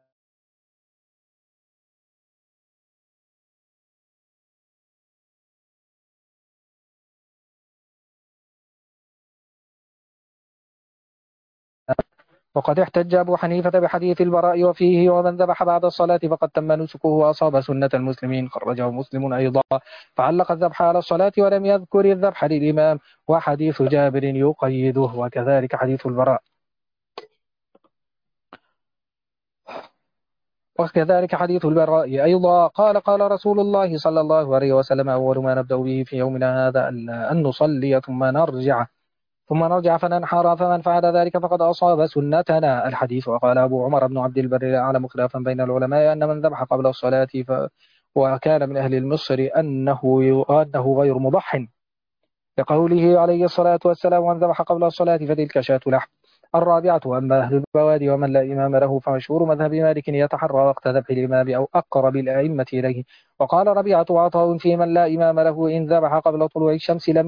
وقد احتج أبو حنيفة بحديث البراء وفيه ومن ذبح بعد الصلاة فقد تم نسكه وأصاب سنة المسلمين. خرجه مسلم أيضا، فعلق الذبح على الصلاة ولم يذكر الذبح للإمام. وحديث جابر يقيده، وكذلك حديث البراء. وكذلك حديث البراء أيضا قال قال رسول الله صلى الله عليه وسلم أول ما نبدأ به في يومنا هذا أن نصلي ثم نرجع فننحر، فمن فعل ذلك فقد أصاب سنتنا الحديث. وقال أبو عمر بن عبد البر لا أعلم خلافا بين العلماء أن من ذبح قبل الصلاة وكان من أهل المصر أنه غير مضح، لقوله عليه الصلاة والسلام من ذبح قبل الصلاة فتلك شاة لحم. الرابعة أما أهل البوادي ومن لا إمام له، فمشهور مذهب مالك يتحرى وقت ذبح الإمام أو أقرب الأئمة إليه. وقال ربيعة عطاء في من لا إمام له إن ذبح قبل طلوع الشمس لم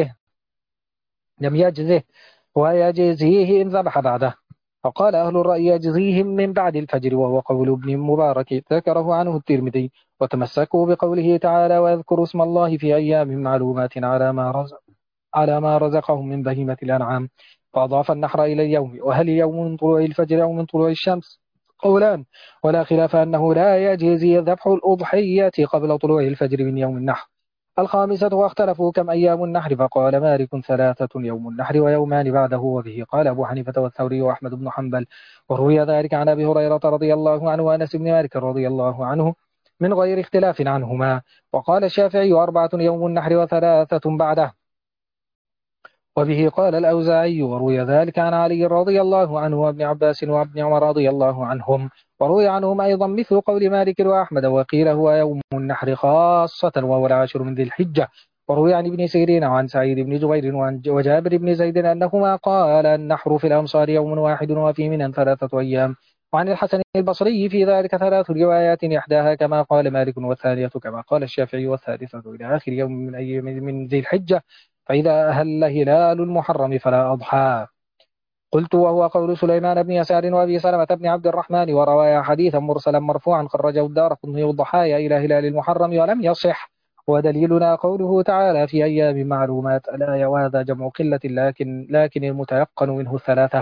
يجزه ويجزيه إن ذبح بعده. فقال أهل الرأي يجزيهم من بعد الفجر، وهو قول ابن مبارك ذكره عنه الترمذي. وتمسكوا بقوله تعالى ويذكر اسم الله في أيام معلومات على ما رزقهم من بهيمة الأنعام، فأضاف النحر إلى اليوم. وهل يوم من طلوع الفجر أو من طلوع الشمس؟ قولان، ولا خلاف أنه لا يجزي ذبح الأضحية قبل طلوع الفجر من يوم النحر. الخامسة واختلفوا كم أيام النحر، فقال مالك 3 يوم النحر ويومان بعده، وبه قال أبو حنيفة والثوري وأحمد بن حنبل. وروي ذلك عن أبي هريرة رضي الله عنه وأنس بن مالك رضي الله عنه من غير اختلاف عنهما. وقال الشافعي 4 يوم النحر و3 بعده، وبه قال الأوزاعي. وروي ذلك عن علي رضي الله عنه وابن عباس وابن عمر رضي الله عنهم. وروي عنهم أيضا مثل قول مالك وأحمد، وقيل هو يوم النحر خاصة وهو 10 من ذي الحجة. وروي عن ابن سيرين وعن سعيد بن جبير وجابر بن زيد أنهما قال النحر في الأمصار يوم واحد وفي منى 3 أيام. وعن الحسن البصري في ذلك 3 روايات، إحداها كما قال مالك والثانية كما قال الشافعي والثالثة إلى آخر يوم من أيام من ذي الحجة، فإذا أهل هلال المحرم فلا أضحى. قلت وهو قول سليمان بن يسار وأبي سلمة بن عبد الرحمن. وروى حديثا مرسلا مرفوعا خرجه الدارقطني الضحايا إلى هلال المحرم ولم يصح. ودليلنا قوله تعالى في أيام معلومات الآية، وهذا جمع قلة لكن المتيقن منه 3.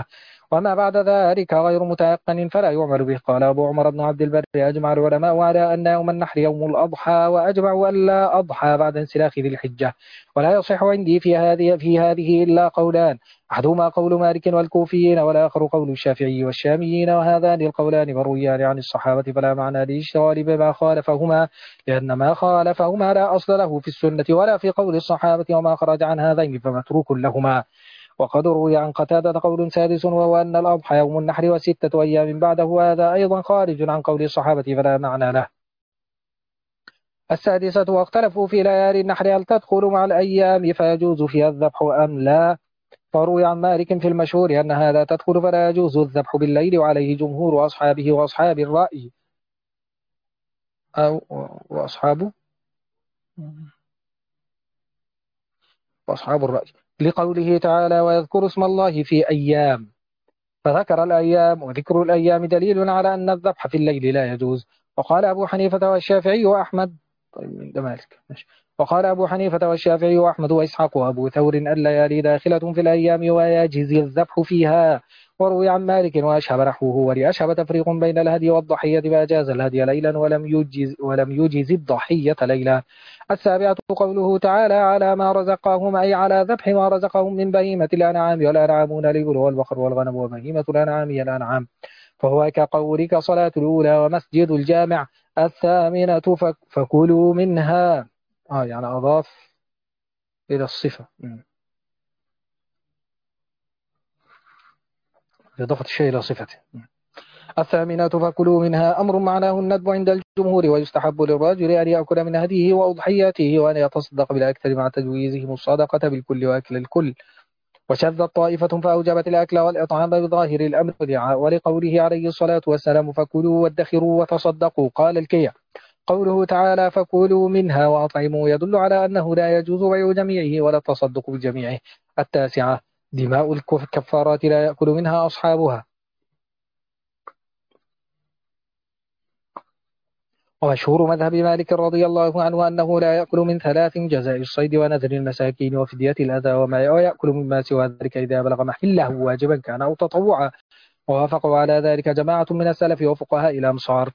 وما بعد ذلك غير متيقن فلا يعمل به. قال أبو عمر بن عبد البر: أجمع العلماء على أن يوم النحر يوم الأضحى، وأجمعوا أن لا أضحى بعد انسلاخ ذي الحجة. ولا يصح عندي في هذه إلا قولان: أحدهما قول مالك والكوفيين، والآخر قول الشافعي والشاميين، وهذان القولان مرويان عن الصحابة، فلا معنى للاشتغال بما خالفهما، لأن ما خالفهما لا أصل له في السنة ولا في قول الصحابة، وما خرج عن هذين فمتروك لهما. وقد روي عن قتادة قول سادس، وهو أن الأضحى يوم النحر وستة أيام بعده، وهذا أيضا خارج عن قول الصحابة فلا معنى له. السادسة: واختلفوا في ليالي النحر هل تدخل مع الأيام فيجوز فيها الذبح أم لا. فروي عن مالك في المشهور أنها لا تدخل فلا يجوز الذبح بالليل، وعليه جمهور أصحابه وأصحاب الرأي أو وأصحابه وأصحاب الرأي، لقوله تعالى: ويذكر اسم الله في أيام، فذكر الأيام، وذكر الأيام دليل على أن الذبح في الليل لا يجوز. وقال أبو حنيفة والشافعي وأحمد. طيب من ده مالك ماشي. وقال أبو حنيفة والشافعي وأحمد وإسحاق وأبو ثور: الليالي داخلة في الأيام ويجزي الذبح فيها. وروي عن مالك وأشهب نحوه، ولأشهب تفريق بين الهدي والضحية، فأجاز الهدي ليلا ولم يجز الضحية ليلا. السابعة قوله تعالى: على ما رزقهم، أي على ذبح ما رزقهم من بهيمة الأنعام، والأنعام الإبل والبقر والغنم وبهيمة الأنعام هي الأنعام، فهو كقولك صلاة الأولى ومسجد الجامع. الثامنة فكلوا منها، يعني أضاف إلى الصفة، إضافة الشيء إلى صفته. الثامنة فكلوا منها أمر معناه الندب عند الجمهور، ويستحب للرجل أن يأكل من هديه وأضحيته، وأن يتصدق بالأكثر مع تجويزهم الصدقة بالكل وأكل الكل. وشذت طائفة فأوجبت الأكل والإطعام بظاهر الأمر، ولقوله عليه الصلاة والسلام: فكلوا وادخروا وتصدقوا. قال الكيع: قوله تعالى فكلوا منها وأطعموا يدل على أنه لا يجوز بيع جميعه ولا التصدق بجميعه. التاسعة: دماء الكفارات لا يأكل منها أصحابها. ومشهور مذهب مالك رضي الله عنه أنه لا يأكل من ثلاث: جزاء الصيد ونذر المساكين وفدية الأذى، ويأكل مما سوى ذلك إذا بلغ محله واجبا كان أو تطوعا. ووافقوا على ذلك جماعة من السلف وفقهاء الأمصار.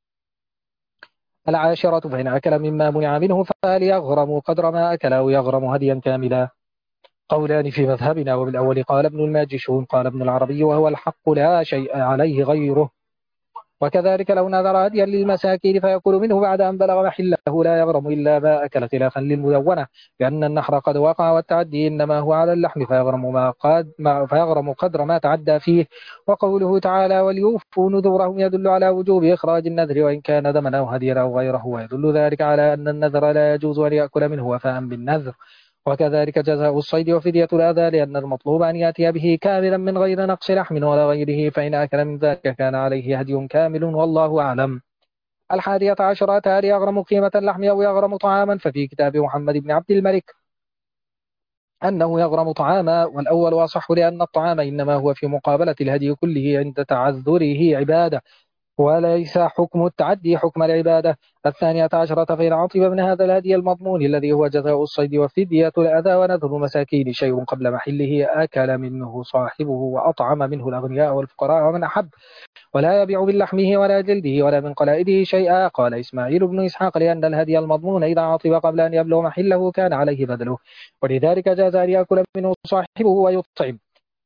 العاشرة: فإن أكل مما منع منه فهل يغرم قدر ما أكل أو يغرم هديا كاملا؟ قولان في مذهبنا، وبالأول قال ابن الماجشون قال ابن العربي وهو الحق لا شيء عليه غيره. وكذلك لو نذر هديا للمساكين فيأكل منه بعد أن بلغ محله لا يغرم إلا ما أكل، خلافا للمدونة، لأن النحر قد وقع والتعدي إنما هو على اللحم، فيغرم قدر ما تعدى فيه. وقوله تعالى وليوفوا نذورهم يدل على وجوب إخراج النذر وإن كان دما أو هديا أو غيره، ويدل ذلك على أن النذر لا يجوز أن يأكل منه وفاء بالنذر. وكذلك جزاء الصيد وفدية الأذى، لأن المطلوب أن يأتي به كاملا من غير نقص لحم ولا غيره، فإن أكل من ذلك كان عليه هدي كامل، والله أعلم. 11 هل يغرم قيمة اللحم أو يغرم طعاما؟ ففي كتاب محمد بن عبد الملك أنه يغرم طعاما، والأول أصح، لأن الطعام إنما هو في مقابلة الهدي كله عند تعذره عبادة، وليس حكم التعدي حكم العبادة. 12 فإن عطب من هذا الهدي المضمون الذي هو جزاء الصيد وفدية الأذى ونذر المساكين شيء قبل محله أكل منه صاحبه وأطعم منه الأغنياء والفقراء ومن أحب، ولا يبيع من لحمه ولا جلده ولا من قلائده شيئا. قال إسماعيل بن إسحاق لأن الهدي المضمون إذا عطب قبل أن يبلغ محله كان عليه بدله، ولذلك جاز أن يأكل منه صاحبه ويطعم.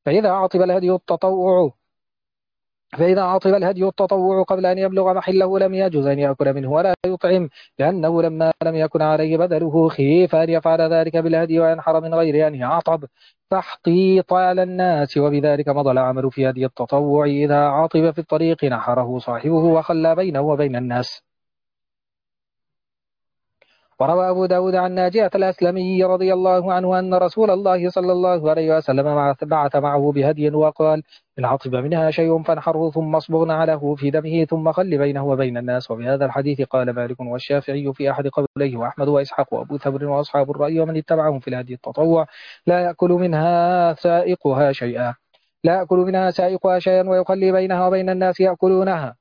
فإذا عطب الهدي التطوع قبل أن يبلغ محله لم يجوز أن يأكل منه ولا يطعم، لأنه لما لم يكن عليه بدله خيف أن يفعل ذلك بالهدي وينحر من غير أن يعطب تحقيط على الناس، وبذلك مضى العمل في هدي التطوع. إذا عطب في الطريق نحره صاحبه وخلى بينه وبين الناس. وروى أبو داود عن ناجية الأسلمي رضي الله عنه أن رسول الله صلى الله عليه وسلم بعث معه بهدي وقال إن عطب منها شيء فانحره ثم اصبغ عليه في دمه ثم خل بينه وبين الناس. وبهذا الحديث قال مالك والشافعي في أحد قوليه وأحمد وإسحاق وأبو ثور وأصحاب الرأي ومن اتبعهم في الهدي التطوع لا يأكل منها سائقها شيئا ويخلي بينها وبين الناس يأكلونها.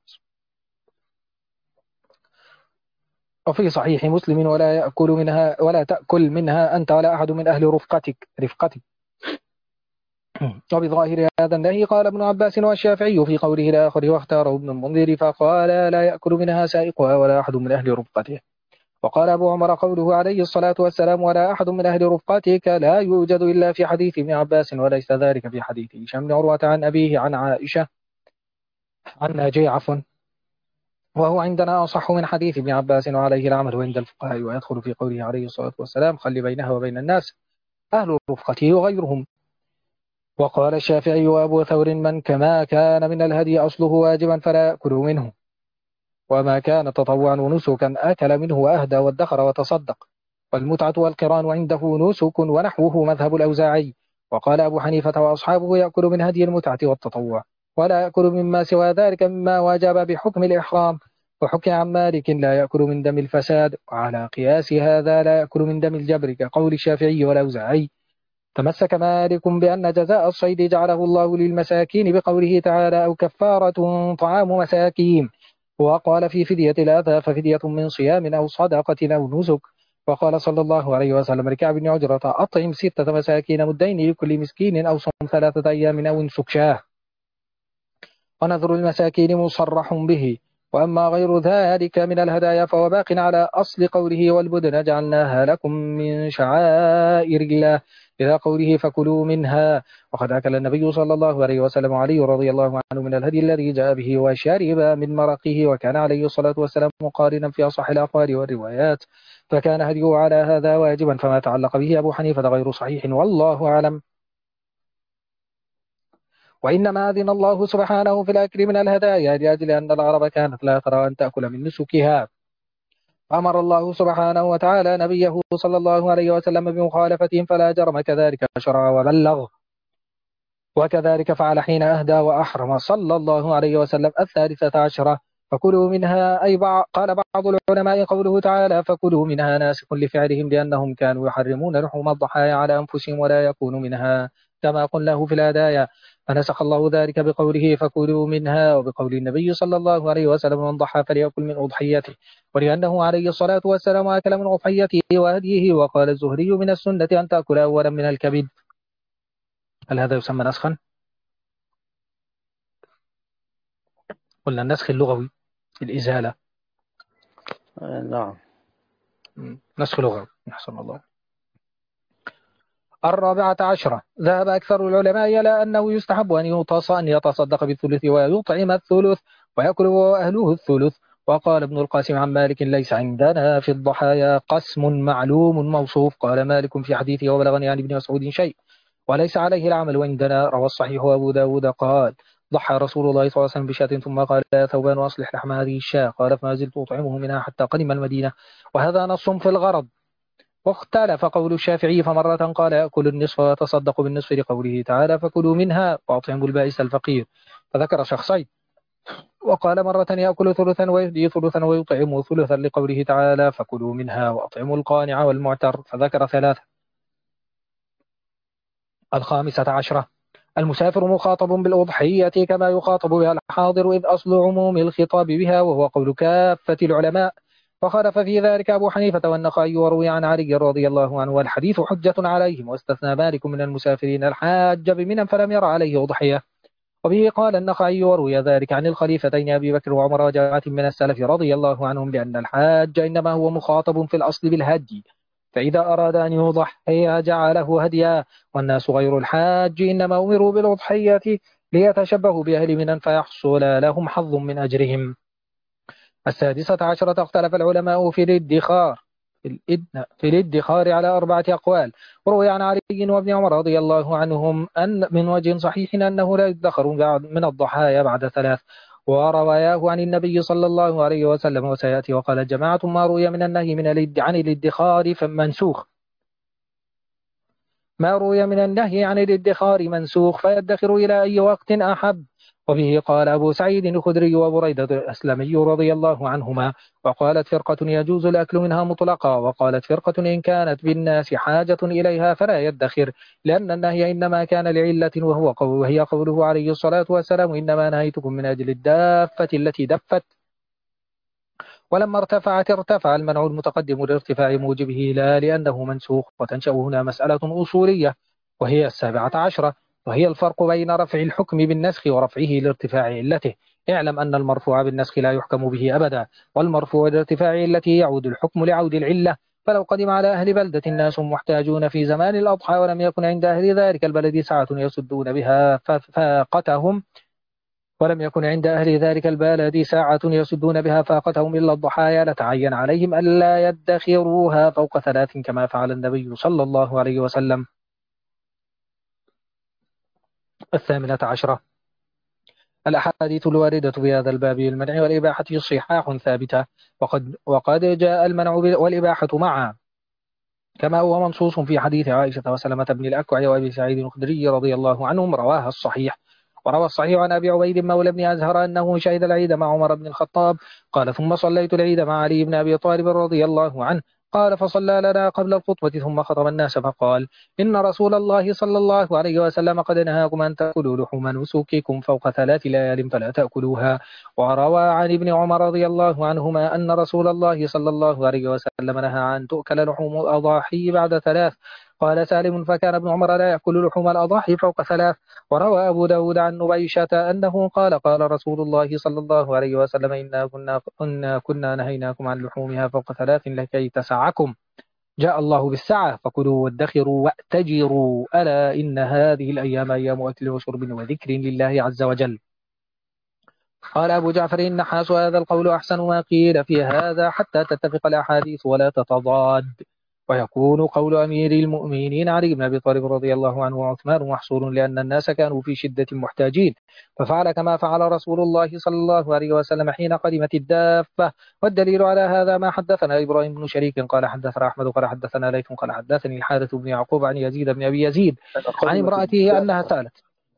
وفي صحيح مسلم ولا تأكل منها أنت ولا أحد من أهل رفقتك. وبظاهر هذا النهي قال ابن عباس والشافعي في قوله الآخر واختاره ابن المنذر فقال لا يأكل منها سائقها ولا أحد من أهل رفقته. وقال أبو عمر قوله عليه الصلاة والسلام ولا أحد من أهل رفقتك لا يوجد إلا في حديث ابن عباس وليس ذلك في حديث هشام بن عروة عن أبيه عن عائشة عن ناجي عفوا، وهو عندنا أصح من حديث ابن عباس وعليه العمل عند الفقهاء، ويدخل في قوله عليه الصلاة والسلام خل بينها وبين الناس أهل رفقته وغيرهم. وقال الشافعي وأبو ثور من كما كان من الهدي أصله واجبا فلا يأكل منه، وما كان تطوعا ونسكا أكل منه وأهدى وادخر وتصدق. والمتعة والقران عنده نسك ونحوه مذهب الأوزاعي. وقال أبو حنيفة وأصحابه يأكل من هدي المتعة والتطوع، ولا يأكل مما سوى ذلك مما واجب بحكم الإحرام. وحكي عن مالك لا يأكل من دم الفساد، وعلى قياس هذا لا يأكل من دم الجبر كقول الشافعي والأوزاعي. تمسك مالك بأن جزاء الصيد جعله الله للمساكين بقوله تعالى أو كفارة طعام مساكين، وقال في فدية الأذى ففدية من صيام أو صدقة أو نسك. وقال صلى الله عليه وسلم لكعب بن عجرة أطعم 6 مساكين مدين لكل مسكين أو صم 3 أيام أو انسك شاه. ونذر المساكين مصرح به. وأما غير ذلك من الهدايا فهو باق على أصل قوله والبدن جعلناها لكم من شعائر الله إلى قوله فكلوا منها. وقد أكل النبي صلى الله عليه وسلم علي رضي الله عنه من الهدي الذي جاء به وشرب من مرقه، وكان عليه الصلاة والسلام مقارنا في أصح الأقوال والروايات، فكان هديه على هذا واجبا، فما تعلق به أبو حنيفة غير صحيح والله أعلم. وإنما أذن الله سبحانه في الأكل من الهدايا لأجل أن العرب كانت لا ترى أن تأكل من نسكها، أمر الله سبحانه وتعالى نبيه صلى الله عليه وسلم بمخالفتهم، فلا جرم كذلك شرع وبلغ. وكذلك فعل حين أهدى وأحرم صلى الله عليه وسلم 13 فكلوا منها أي قال بعض العلماء قوله تعالى فكلوا منها ناسخ لفعلهم، لأنهم كانوا يحرمون لحوم الضحايا على أنفسهم ولا يكون منها كما قلناه في الهدايا، فنسخ الله ذلك بقوله فكلوا منها، وبقول النبي صلى الله عليه وسلم من ضحى فليأكل من أضحيته، ولأنه عليه الصلاة والسلام أكل من أضحيته وهديه. وقال الزهري من السنة أن تأكل أولا من الكبد. هل هذا يسمى نسخا؟ قلنا النسخ اللغوي الإزالة. نعم. نسخ لغوي. أحسن الله. 14 ذهب أكثر العلماء إلى أنه يستحب أن يتصدق بالثلث ويطعم الثلث ويأكل أهله الثلث. وقال ابن القاسم عن مالك ليس عندنا في الضحايا قسم معلوم موصوف. قال مالك في حديثه وبلغني عن ابن مسعود شيء وليس عليه العمل وعندنا. روى الصحيح أبو داود قال ضحى رسول الله صلى الله عليه وسلم بشاة ثم قال يا ثوبان أصلح لحم هذه الشاة، قال فما زلت أطعمه منها حتى قدم المدينة. وهذا نص في الغرض. واختلف قول الشافعي فمرة قال يأكل النصف ويتصدق بالنصف لقوله تعالى فكلوا منها وأطعموا البائس الفقير، فذكر شخصين. وقال مرة يأكل ثلثا ويهدي ثلثا ويطعم ثلثا لقوله تعالى فكلوا منها وأطعموا القانع والمعتر، فذكر 3. 15 المسافر مخاطب بالأضحية كما يخاطب بها الحاضر، إذ أصل عموم الخطاب بها وهو قول كافة العلماء. وخالف في ذلك أبو حنيفة والنخعي وروي عن علي رضي الله عنه والحديث حجة عليهم، واستثنى مالك من المسافرين الحاج بمنى فلم ير عليه أضحية. وبه قال النخعي وروي ذلك عن الخليفتين أبي بكر وعمر وجماعة من السلف رضي الله عنهم بأن الحاج إنما هو مخاطب في الأصل بالهدي، فإذا أراد أن يضحي جعله هديا، والناس غير الحاج إنما أمروا بالأضحية ليتشبهوا بأهل منى فيحصل لهم حظ من أجرهم. 16 اختلف العلماء في الادخار على 4 أقوال. وروي عن علي وابن عمر رضي الله عنهم أن من وجه صحيح أنه لا يدخر من الضحايا بعد 3، ورواياه عن النبي صلى الله عليه وسلم وسيأتي. وقال جماعة ما روي من النهي عن الادخار فمنسوخ، ما روي من النهي عن الادخار منسوخ فيدخر إلى أي وقت أحب. وبه قال أبو سعيد الخدري وبريدة الأسلمي رضي الله عنهما. وقالت فرقة يجوز الأكل منها مطلقا، وقالت فرقة إن كانت بالناس حاجة إليها فلا يدخر، لأن النهي إنما كان لعلة وهي قوله عليه الصلاة والسلام إنما نهيتكم من أجل الدافة التي دفت. ولما ارتفع المنع المتقدم لارتفاع موجبه لا لأنه منسوخ. وتنشأ هنا مسألة أصولية وهي 17 وهي الفرق بين رفع الحكم بالنسخ ورفعه لارتفاع علته. اعلم أن المرفوع بالنسخ لا يحكم به أبدا، والمرفوع لارتفاع علته يعود الحكم لعود العلة. فلو قدم على أهل بلدة ناس محتاجون في زمان الأضحى ولم يكن عند أهل ذلك البلد سعة يسدون بها فاقتهم إلا الضحايا، لتعين عليهم ألا يدخروها فوق 3 كما فعل النبي صلى الله عليه وسلم. 18. الأحاديث الواردة في هذا الباب بالمنع والإباحة صحاح ثابتة، وقد جاء المنع والإباحة معا، كما هو منصوص في حديث عائشة وسلمة بن الأكوع وأبي سعيد الخدري رضي الله عنهم رواها الصحيح. وروى الصحيح عن أبي عبيد مولى بن أزهر أنه شهد العيد مع عمر بن الخطاب، قال ثم صليت العيد مع علي بن أبي طالب رضي الله عنه، قال فصلى لنا قبل الخطبة ثم خطب الناس فقال إن رسول الله صلى الله عليه وسلم قد نهاكم أن تأكلوا لحوم نسوككم فوق 3 ليال فلا تأكلوها. وروى عن ابن عمر رضي الله عنهما أن رسول الله صلى الله عليه وسلم نهى أن تؤكل لحوم الأضاحي بعد 3. قال سالم فكان ابن عمر لا يأكل لحوم الأضاحي فوق 3. وروى أبو داود عن نبيشة أنه قال رسول الله صلى الله عليه وسلم إنا كنا نهيناكم عن لحومها فوق 3 لكي تسعكم. جاء الله بالسعة فكلوا وادخروا واتجروا، ألا إن هذه الأيام أيام أكل وشرب وذكر لله عز وجل. قال أبو جعفر النحاس هذا القول أحسن ما قيل في هذا حتى تتفق الأحاديث ولا تتضاد، ويكون قول أمير المؤمنين علي بن أبي طالب رضي الله عنه وعثمان محصور لأن الناس كانوا في شدة محتاجين، ففعل كما فعل رسول الله صلى الله عليه وسلم حين قدمت الدافة. والدليل على هذا ما حدثنا إبراهيم بن شريك قال حدثنا أحمد قال حدثنا ليث قال حدثني الحارث بن يعقوب عن يزيد بن أبي يزيد عن امرأته أنها سألت.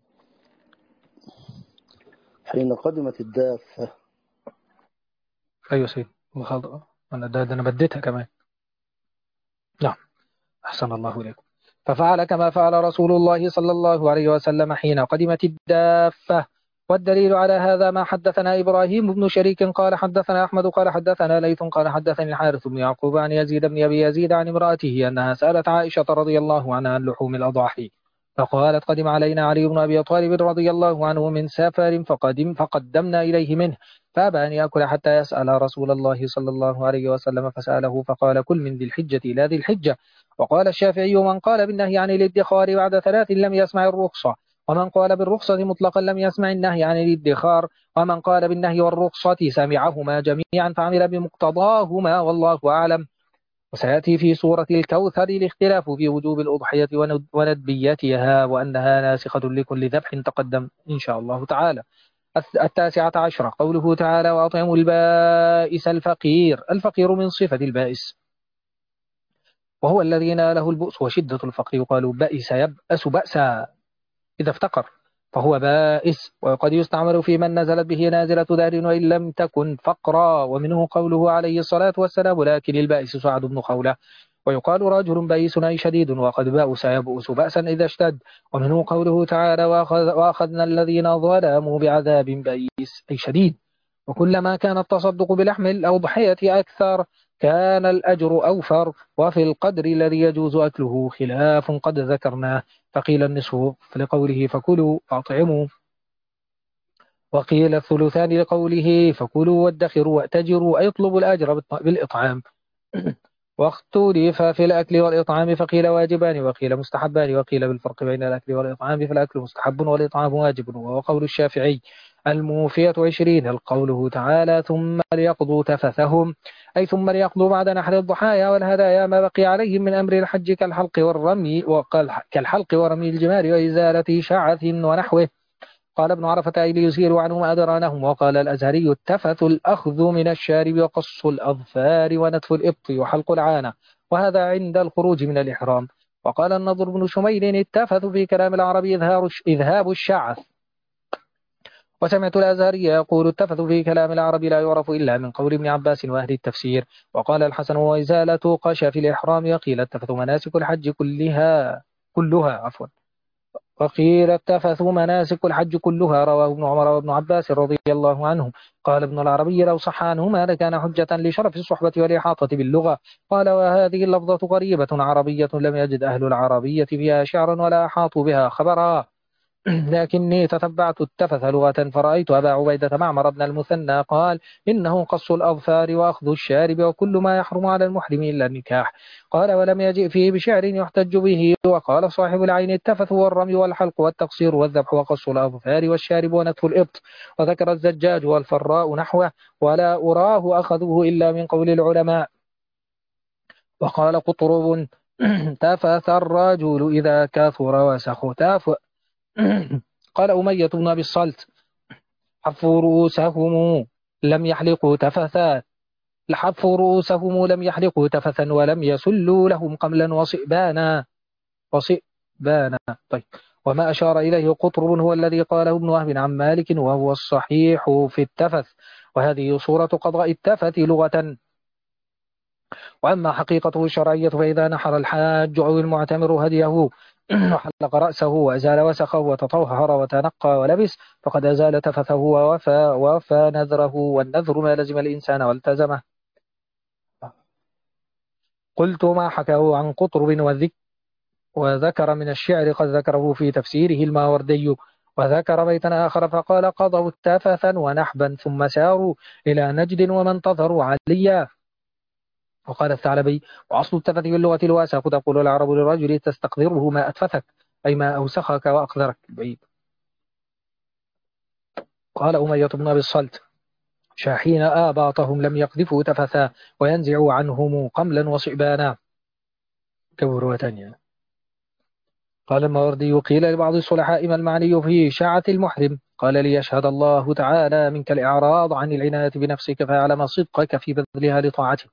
حين قدمت الدافة. أيوة سيد أنا بديتها كمان. نعم أحسن الله إليكم. ففعل كما فعل رسول الله صلى الله عليه وسلم حين قدمت الدافة. والدليل على هذا ما حدثنا إبراهيم بن شريك قال حدثنا أحمد قال حدثنا ليث قال حدثني الحارث بن يعقوب عن يزيد بن أبي يزيد عن امرأته أنها سألت عائشة رضي الله عنها عن لحوم الأضاحي، فقالت قدم علينا علي بن أبي طالب رضي الله عنه من سفر فقدمنا إليه منه، فأبى أن يأكل حتى يسأل رسول الله صلى الله عليه وسلم، فسأله فقال كل من ذي الحجة إلى ذي الحجة. وقال الشافعي من قال بالنهي عن الادخار بعد 3 لم يسمع الرخصة، ومن قال بالرخصة مطلقا لم يسمع النهي عن الادخار، ومن قال بالنهي والرخصة سمعهما جميعا فعمل بمقتضاهما والله أعلم. وسيأتي في سورة الكوثر الاختلاف في وجوب الأضحية وندبيتها وأنها ناسخة لكل ذبح تقدم إن شاء الله تعالى. 19 قوله تعالى وأطعموا البائس الفقير من صفة البائس، وهو الذي ناله البؤس وشدة الفقر، يقال بائس يبأس بأسا إذا افتقر فهو بائس. وقد يستعمل في من نزلت به نازلة دار وإن لم تكن فقرا، ومنه قوله عليه الصلاة والسلام لكن البائس سعد بن خولة. ويقال رجل بائس أي شديد، وقد بأس يبؤس بأسا إذا اشتد. ومنه قوله تعالى وأخذنا الذين ظلموا بعذاب بئيس أي شديد. وكلما كان التصدق بلحم الأضحية أكثر كان الأجر أوفر. وفي القدر الذي يجوز أكله خلاف قد ذكرناه، فقيل النصف لقوله فكلوا فأطعموا، وقيل الثلثان لقوله فكلوا وادخروا واتجروا أي اطلبوا الأجر بالإطعام. واختلف في الأكل والإطعام فقيل واجبان وقيل مستحبان، وقيل بالفرق بين الأكل والإطعام فالأكل مستحب والإطعام واجب. وهو قول الشافعي الموفية 20 قوله تعالى ثم ليقضوا تفثهم أي ثم ليقضوا بعد نحر الضحايا والهدايا ما بقي عليهم من أمر الحج كالحلق ورمي الجمار وإزالة شعث ونحوه. قال ابن عرفة أي ليزيل عنه ما أدرانهم. وقال الأزهري التفث الأخذ من الشارب وقص الأظفار ونتف الإبط وحلق العانة، وهذا عند الخروج من الإحرام. وقال النضر بن شميل التفث في كلام العربي إذهاب الشعث. وسمعت الأزهري يقول التفث في كلام العرب لا يعرف إلا من قول ابن عباس وأهل التفسير. وقال الحسن وإزالة قش في الإحرام، وقيل التفث مناسك الحج كلها. وقيل التفث مناسك الحج كلها. رواه ابن عمر وابن عباس رضي الله عنه. قال ابن العربي لو صح عنهما لكان حجة لشرف الصحبة والإحاطة باللغة. قال وهذه اللفظة غريبة عربية لم يجد أهل العربية فيها شعرا ولا أحاطوا بها خبرا. لكني تتبعت التفث لغة فرأيت أبا عبيدة معمر بن المثنى قال إنه قص الأظفار وأخذ الشارب وكل ما يحرم على المحرم إلا النكاح. قال ولم يجئ فيه بشعر يحتج به. وقال صاحب العين التفث والرمي والحلق والتقصير والذبح وقص الأظفار والشارب ونتف الإبط. وذكر الزجاج والفراء نحوه ولا أراه أخذوه إلا من قول العلماء. وقال قطرب تفث الرجل إذا كثر وسخ قال أمية بن أبي الصلت حفوا رؤوسهم لم يحلقوا تفثا حفوا رؤوسهم لم يحلقوا تفثا ولم يسلوا لهم قملا وصئبانا. طيب. وما أشار إليه قطرب هو الذي قاله ابن وهب عن مالك وهو الصحيح في التفث. وهذه صورة قضاء التفث لغة. وأما حقيقته الشرعية فإذا نحر الحاج أو المعتمر هديه وحلق رأسه وأزال وسخه وتطهر وتنقى ولبس فقد أزال تفثه ووفى نذره. والنذر ما لزم الإنسان والتزمه. قلت ما حكاه عن قطرب وذكر من الشعر قد ذكره في تفسيره الماوردي. وذكر بيتا آخر فقال قضوا تفثا ونحبا ثم ساروا إلى نجد وما انتظروا عليا. وقال الثعلبي وأصل التفث في اللغة الواسخ تقول العرب للرجل تستقذره ما أتفثك أي ما أوسخك وأقذرك بعيد. قال أمية بن أبي الصلت شاحين آباطهم لم يقذفوا تفثا وينزعوا عنهم قملا وصعبانا كبروة. قال الماوردي قيل لبعض الصلحاء ما المعني في شاعة المحرم قال ليشهد الله تعالى منك الإعراض عن العناية بنفسك فيعلم صدقك في بذلها لطاعته.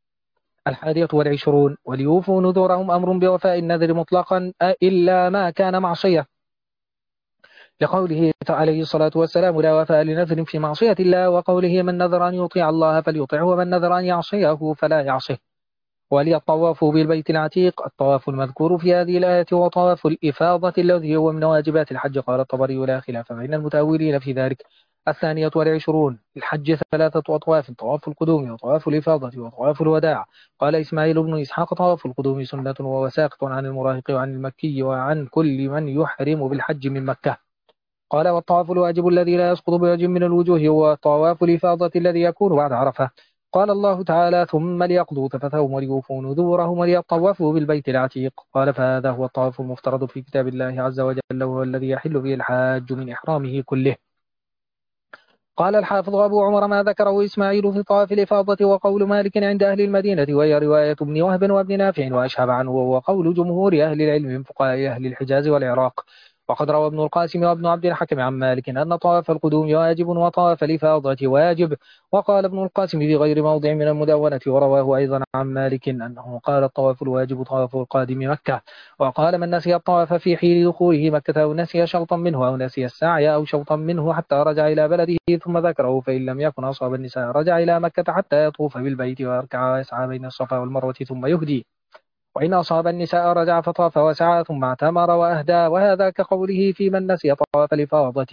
21 وليوفوا نذورهم أمر بوفاء النذر مطلقا إلا ما كان معصية لقوله عليه الصلاة والسلام لا وفاء لنذر في معصية الله. وقوله من نذر أن يطيع الله فليطعه ومن نذر أن يعصيه فلا يعصه. وليطوف بالبيت العتيق. الطواف المذكور في هذه الآية هو طواف الإفاضة الذي هو من واجبات الحج. قال الطبري لا خلاف بين المتأولين في ذلك. 22 الحج 3 أطواف طواف القدوم وطواف الإفاضة وطواف الوداع. قال إسماعيل بن إسحاق طواف القدوم سنة وهو ساقط عن المراهق وعن المكي وعن كل من يحرم بالحج من مكة. قال والطواف الواجب الذي لا يسقط بوجه من الوجوه هو طواف الإفاضة الذي يكون بعد عرفة. قال الله تعالى ثم ليقضوا تفثهم وليوفوا نذورهم وليطوفوا بالبيت العتيق. قال فهذا هو الطواف المفترض في كتاب الله عز وجل وهو الذي يحل به الحاج من إحرامه كله. قال الحافظ أبو عمر ما ذكره إسماعيل في طواف الإفاضة وقول مالك عند أهل المدينة وهي رواية ابن وهب وابن نافع وأشهب عنه وهو قول جمهور أهل العلم من فقهاء أهل الحجاز والعراق. وقد روى ابن القاسم وابن عبد الحكم عن مالك أن طواف القدوم واجب وطواف الإفاضة واجب. وقال ابن القاسم في غير موضع من المدونة ورواه أيضا عن مالك أنه قال الطواف الواجب طواف القادم مكة. وقال من نسي الطواف في حين دخوله مكة أو نسي شوطا منه أو نسي السعي أو شوطا منه حتى رجع إلى بلده ثم ذكره فإن لم يكن أصاب النساء رجع إلى مكة حتى يطوف بالبيت ويركع ويسعى بين الصفا والمروة ثم يهدي. وإن أصاب النساء رجع فطاف وسعى ثم اعتمر وأهدى. وهذا كقوله في من نسي طواف الإفاضة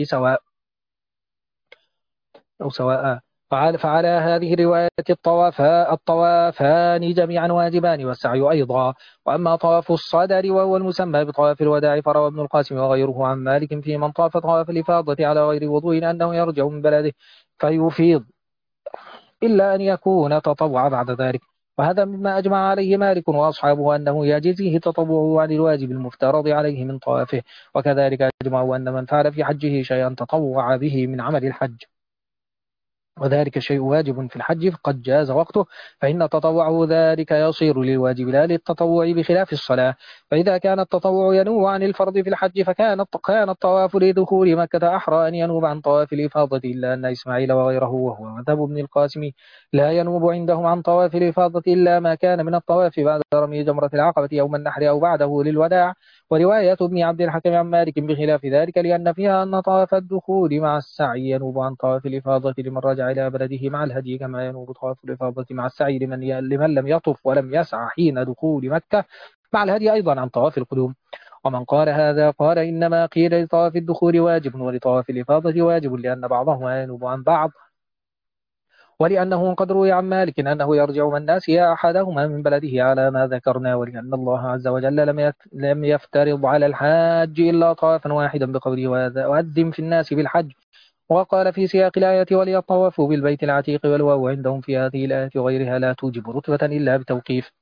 سواء. فعلى هذه الرواية الطوافان جميعا واجبان والسعي أيضا. وأما طواف الصدر وهو المسمى بطواف الوداع فروى ابن القاسم وغيره عن مالك في من طاف طواف الإفاضة على غير وضوء أنه يرجع من بلده فيفيض إلا أن يكون تطوع بعد ذلك. وهذا مما أجمع عليه مالك وأصحابه أنه يجزيه تطوعه عن الواجب المفترض عليه من طوافه. وكذلك أجمعوا أن من فعل في حجه شيئا تطوع به من عمل الحج وذلك شيء واجب في الحج فقد جاز وقته فإن تطوعه ذلك يصير للواجب لا للتطوع بخلاف الصلاة. فإذا كان التطوع ينوب عن الفرض في الحج كان الطواف لدخول مكة أحرى أن ينوب عن طواف الإفاضة إلا أن إسماعيل وغيره وهو مذهب ابن القاسم لا ينوب عندهم عن طواف الإفاضة إلا ما كان من الطواف بعد رمي جمرة العقبة يوم النحر أو بعده للوداع. ورواية ابن عبد الحكم عن مالك بخلاف ذلك لأن فيها أن طواف الدخول مع السعي ينوب عن طواف الإفاضة لمن رجع إلى بلده مع الهدي كما ينوب طواف الإفاضة مع السعي لمن لم يطف ولم يسعى حين دخول مكة مع الهدي أيضا عن طواف القدوم. ومن قال هذا قال إنما قيل لطواف الدخول واجب ولطواف الإفاضة واجب لأن بعضهما ينوب عن بعض ولأنه قد روي عن مالك أنه يرجع من الناس أحدهما من بلده على ما ذكرنا، ولأن الله عز وجل لم يفترض على الحاج إلا طوافا واحدا بقوله وأذن في الناس بالحج، وقال في سياق الآية وليطوفوا بالبيت العتيق، والواو عندهم في هذه الآية وغيرها لا توجب رتبة إلا بتوقيف.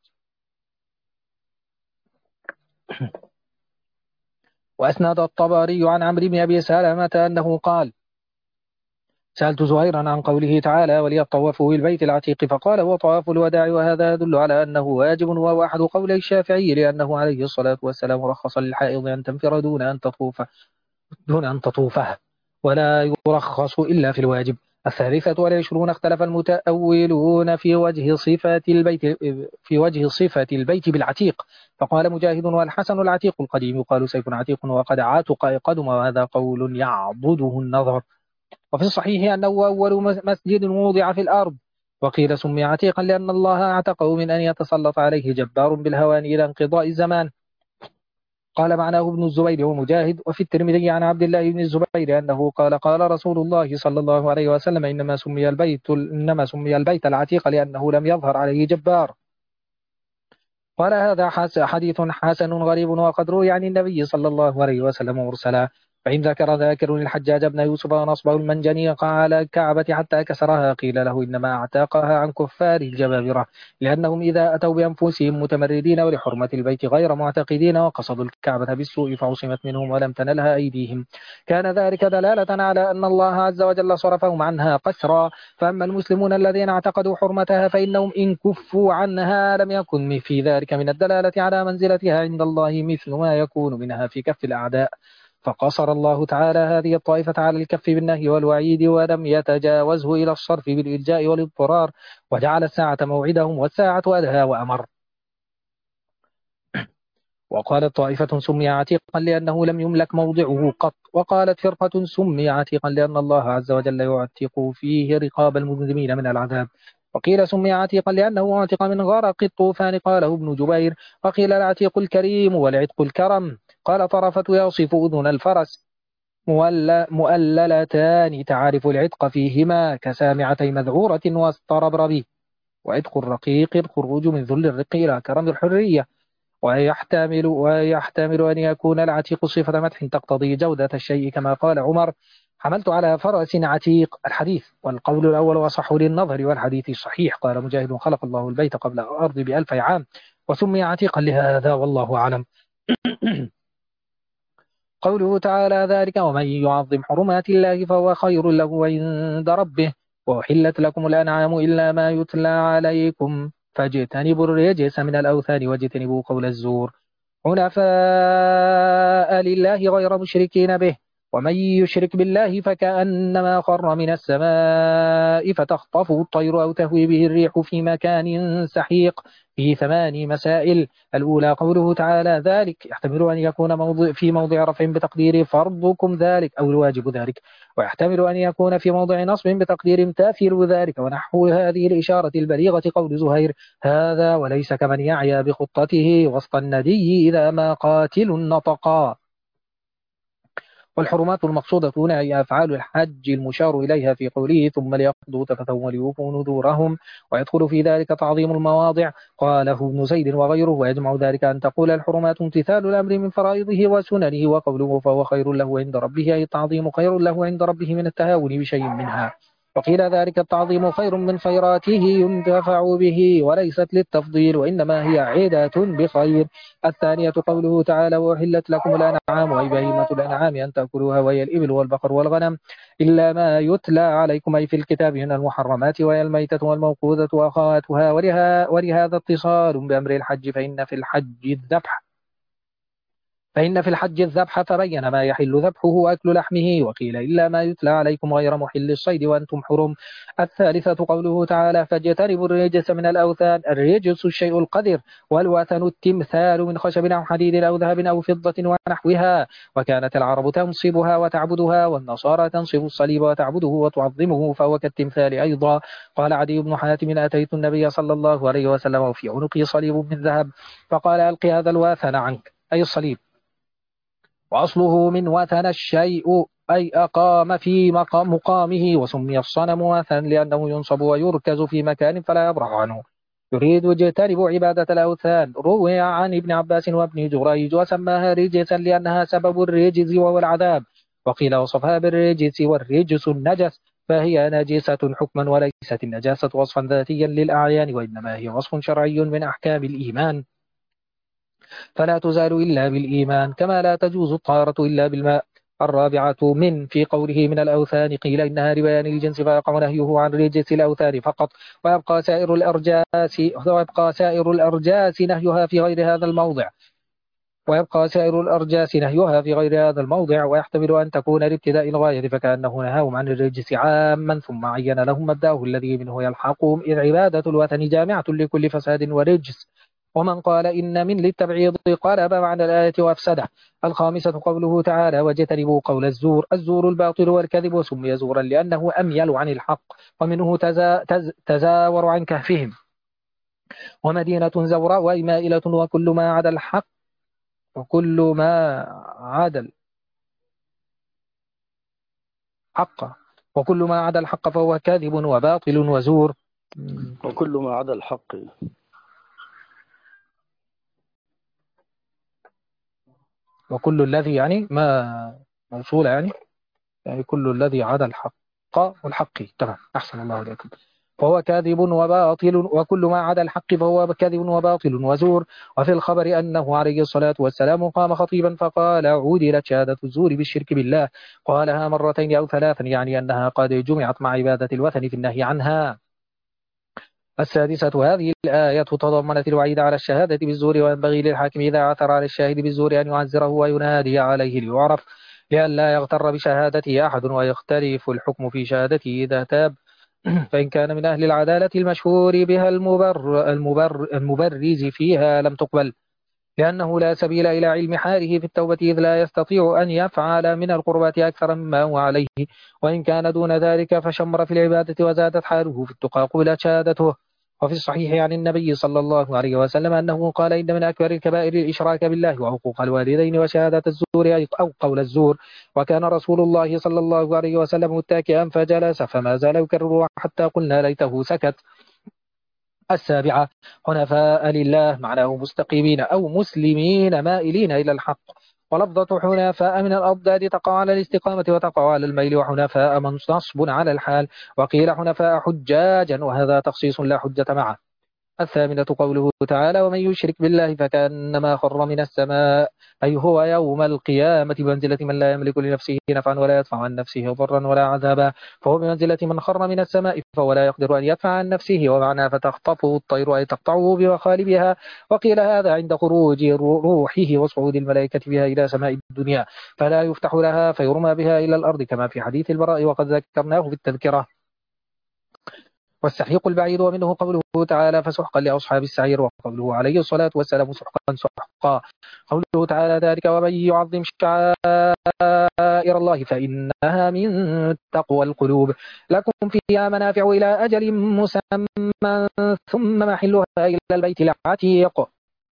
وأسناد الطبري عن عمرو بن أبي سلمة أنه قال: سألت زهيرا عن قوله تعالى وليطوفوا بالبيت العتيق، فقال هو طواف الوداع، وهذا يدل على أنه واجب، وهو أحد قولي الشافعي، لأنه عليه الصلاة والسلام رخص للحائض أن تنفر دون أن تطوفه، ولا يرخص إلا في الواجب. 23 اختلف المتأولون في وجه صفة البيت بالعتيق، فقال مجاهد والحسن العتيق القديم يقال سيف عتيق وقد عاتق قدم، وهذا قول يعضده النظر. وفي الصحيح أنه أول مسجد وضع في الأرض، وقيل سمي عتيقا لأن الله اعتقه من أن يتسلط عليه جبار بالهوان إلى انقضاء الزمان. قال معناه ابن الزبير ومجاهد. وفي الترمذي عن عبد الله بن الزبير أنه قال قال رسول الله صلى الله عليه وسلم إنما سمي البيت العتيق لأنه لم يظهر عليه جبار. قال هذا حديث حسن غريب، وقد روي عن النبي صلى الله عليه وسلم مرسلا. فإن ذكر ذاكر الحجاج بن يوسف ونصبه المنجنيق على الكعبة حتى كسرها، قيل له إنما اعتاقها عن كفار الجبابرة، لأنهم إذا أتوا بأنفسهم متمردين ولحرمة البيت غير معتقدين وقصدوا الكعبة بالسوء فعصمت منهم ولم تنلها أيديهم، كان ذلك دلالة على أن الله عز وجل صرفهم عنها قسرا. فأما المسلمون الذين اعتقدوا حرمتها فإنهم إن كفوا عنها لم يكن في ذلك من الدلالة على منزلتها عند الله مثل ما يكون منها في كف الأعداء، فقصر الله تعالى هذه الطائفة على الكف بالنهي والوعيد، ولم يتجاوزه إلى الصرف بالإلجاء والاضطرار، وجعل الساعة موعدهم والساعة أدهى وأمر. وقالت طائفة سمي عتيقا لأنه لم يملك موضعه قط، وقالت فرقة سمي عتيقا لأن الله عز وجل يعتق فيه رقاب المذنبين من العذاب، وقيل سمي عتيقا لأنه عتق من غرق الطوفان، قاله ابن جبير. وقيل العتيق الكريم والعتق الكرم. قال طرفة يصف أذن الفرس مؤللتان تعرف العتق فيهما كسامعتي مذعورة واستربربي، وعتق الرقيق الخروج من ذل الرق إلى كرم الحرية. ويحتمل أن يكون العتيق صفة مدح تقتضي جودة الشيء، كما قال عمر حملت على فرس عتيق الحديث، والقول الأول أصح للنظر والحديث صحيح. قال مجاهد خلق الله البيت قبل الأرض ب1000 عام وسمي عتيقا لهذا والله أعلم. قوله تعالى ذلك ومن يعظم حرمات الله فهو خير له عند ربه، وأحلت لكم الأنعام إلا ما يتلى عليكم فاجتنبوا الرجس من الأوثان واجتنبوا قول الزور حنفاء لله غير مشركين به، ومن يشرك بالله فكأنما خر من السماء فتخطفه الطير أو تهوي به الريح في مكان سحيق. في 8 مسائل. الأولى قوله تعالى ذلك يحتمل أن يكون في موضع رفع بتقدير فرضكم ذلك أو الواجب ذلك، ويحتمل أن يكون في موضع نصب بتقدير امتاثل ذلك، ونحو هذه الإشارة البليغة قول زهير هذا وليس كمن يعيا بخطته وسط الندي إذا ما قاتل نطقا. والحرمات المقصودة هنا هي أفعال الحج المشار إليها في قوله ثم ليقضوا تفثهم وليوفوا نذورهم، ويدخل في ذلك تعظيم المواضع قاله ابن زيد وغيره، ويجمع ذلك أن تقول الحرمات امتثال الأمر من فرائضه وسننه، وقوله فهو خير له عند ربه أي التعظيم خير له عند ربه من التهاون بشيء منها، وقيل ذلك التعظيم خير من خيراته ينتفع به وليست للتفضيل وإنما هي عيدة بخير. الثانية قوله تعالى وأحلت لكم الأنعام أي بهيمة الأنعام أن تأكلوها وهي الإبل والبقر والغنم إلا ما يتلى عليكم أي في الكتاب من المحرمات، وهي الميتة والموقوذة وأخواتها، ولهذا اتصال بأمر الحج فإن في الحج الذبح فبين ما يحل ذبحه وأكل لحمه، وقيل إلا ما يتلى عليكم غير محل الصيد وأنتم حرم. الثالثة قوله تعالى فاجتنبوا الرجس من الأوثان، الرجس الشيء القذر، والوثن التمثال من خشب أو حديد أو ذهب أو فضة ونحوها، وكانت العرب تنصبها وتعبدها، والنصارى تنصب الصليب وتعبده وتعظمه فهو كالتمثال أيضا. قال عدي بن حاتم أتيت النبي صلى الله عليه وسلم وفي عنقي صليب من ذهب فقال ألق هذا الواثن عنك أي الصليب، وأصله من وثن الشيء أي أقام في مقامه، وسمي الصنم وثنا لأنه ينصب ويركز في مكان فلا يبرح عنه. يريد اجتنب عبادة الأوثان. روي عن ابن عباس وابن جريج وسماها رجسا لأنها سبب الرجز وهو العذاب، وقيل وصفها بالرجس والرجس النجس، فهي نجسة حكما وليست النجاسة وصفا ذاتيا للأعيان، وإنما هي وصف شرعي من أحكام الإيمان، فلا تزال إلا بالإيمان، كما لا تجوز الطهارة إلا بالماء. الرابعة من في قوله من الأوثان قيل إنها لبيان الجنس فيقع نهيه عن رجس الأوثان فقط، ويبقى سائر الأرجاس نهيها في غير هذا الموضع. ويحتمل أن تكون لابتداء الغاية، فكأنه نهاهم عن الرجس عاما ثم عين لهم مبدأه الذي منه يلحقهم، إذ عبادة الوثن جامعة لكل فساد ورجس. ومن قال إن من للتبعيض قلب معنى الآية وأفسده. الخامسة قوله تعالى واجتنبوا قول الزور. الزور الباطل والكذب، وسمي زورا لأنه أميل عن الحق، ومنه تزاور عن كهفهم. ومدينة زوراء وإمائلة، وكل ما عدا الحق فهو كاذب وباطل وزور. وكل ما عدا الحق. وكل الذي يعني ما موصولة يعني كل الذي عدا الحق والحق. تمام، أحسن الله إليكم. فهو كاذب وباطل، وكل ما عدا الحق فهو كاذب وباطل وزور. وفي الخبر أنه عليه الصلاة والسلام قام خطيبا فقال عودلت شهادة الزور بالشرك بالله، قالها مرتين أو ثلاثا، يعني أنها قد جمعت مع عبادة الوثن في النهي عنها. السادسة هذه الآية تضمنت الوعيد على الشهادة بالزور، وينبغي للحاكم إذا عثر على الشاهد بالزور أن يعزره وينادي عليه ليعرف، لئلا يغتر بشهادته أحد ويختلف الحكم في شهادته إذا تاب. فإن كان من أهل العدالة المشهور بها المبرز فيها لم تقبل، لأنه لا سبيل إلى علم حاله في التوبة، إذ لا يستطيع أن يفعل من القربات أكثر مما هو عليه، وإن كان دون ذلك فشمر في العبادة وزادت حاله في التقى قبلت شهادته. وفي الصحيح عن النبي صلى الله عليه وسلم أنه قال إن من أكبر الكبائر الإشراك بالله وعقوق الوالدين وشهادة الزور أو قول الزور. وكان رسول الله صلى الله عليه وسلم متكئا فجلس فما زال يكرر حتى قلنا ليته سكت. السابعة حنفاء لله، معناه مستقيمين أو مسلمين مائلين إلى الحق. ولفظة حنفاء من الأضداد تقع على الاستقامة وتقع على الميل، وحنفاء منصب على الحال، وقيل حنفاء حجاجا، وهذا تخصيص لا حجة معه. الثامنة قوله تعالى ومن يشرك بالله فكأنما خر من السماء، أي هو يوم القيامة بمنزلة من لا يملك لنفسه نفعا ولا يدفع عن نفسه ضرا ولا عذابا، فهو بمنزلة من خر من السماء فهو لا يقدر أن يدفع عن نفسه، ومعناه فتخطفه الطير أي تقطعه بمخالبها. وقيل هذا عند خروج روحه وصعود الملائكة بها إلى سماء الدنيا، فلا يفتح لها فيرمى بها إلى الأرض، كما في حديث البراء وقد ذكرناه في التذكرة. والسحيق البعيد، ومنه قوله تعالى فسحقا لأصحاب السعير، وقوله عليه الصلاة والسلام سحقا سحقا. قوله تعالى ذلك ومن يعظم شعائر الله فإنها من تقوى القلوب، لكم فيها منافع إلى أجل مسمى ثم محلها إلى البيت العتيق.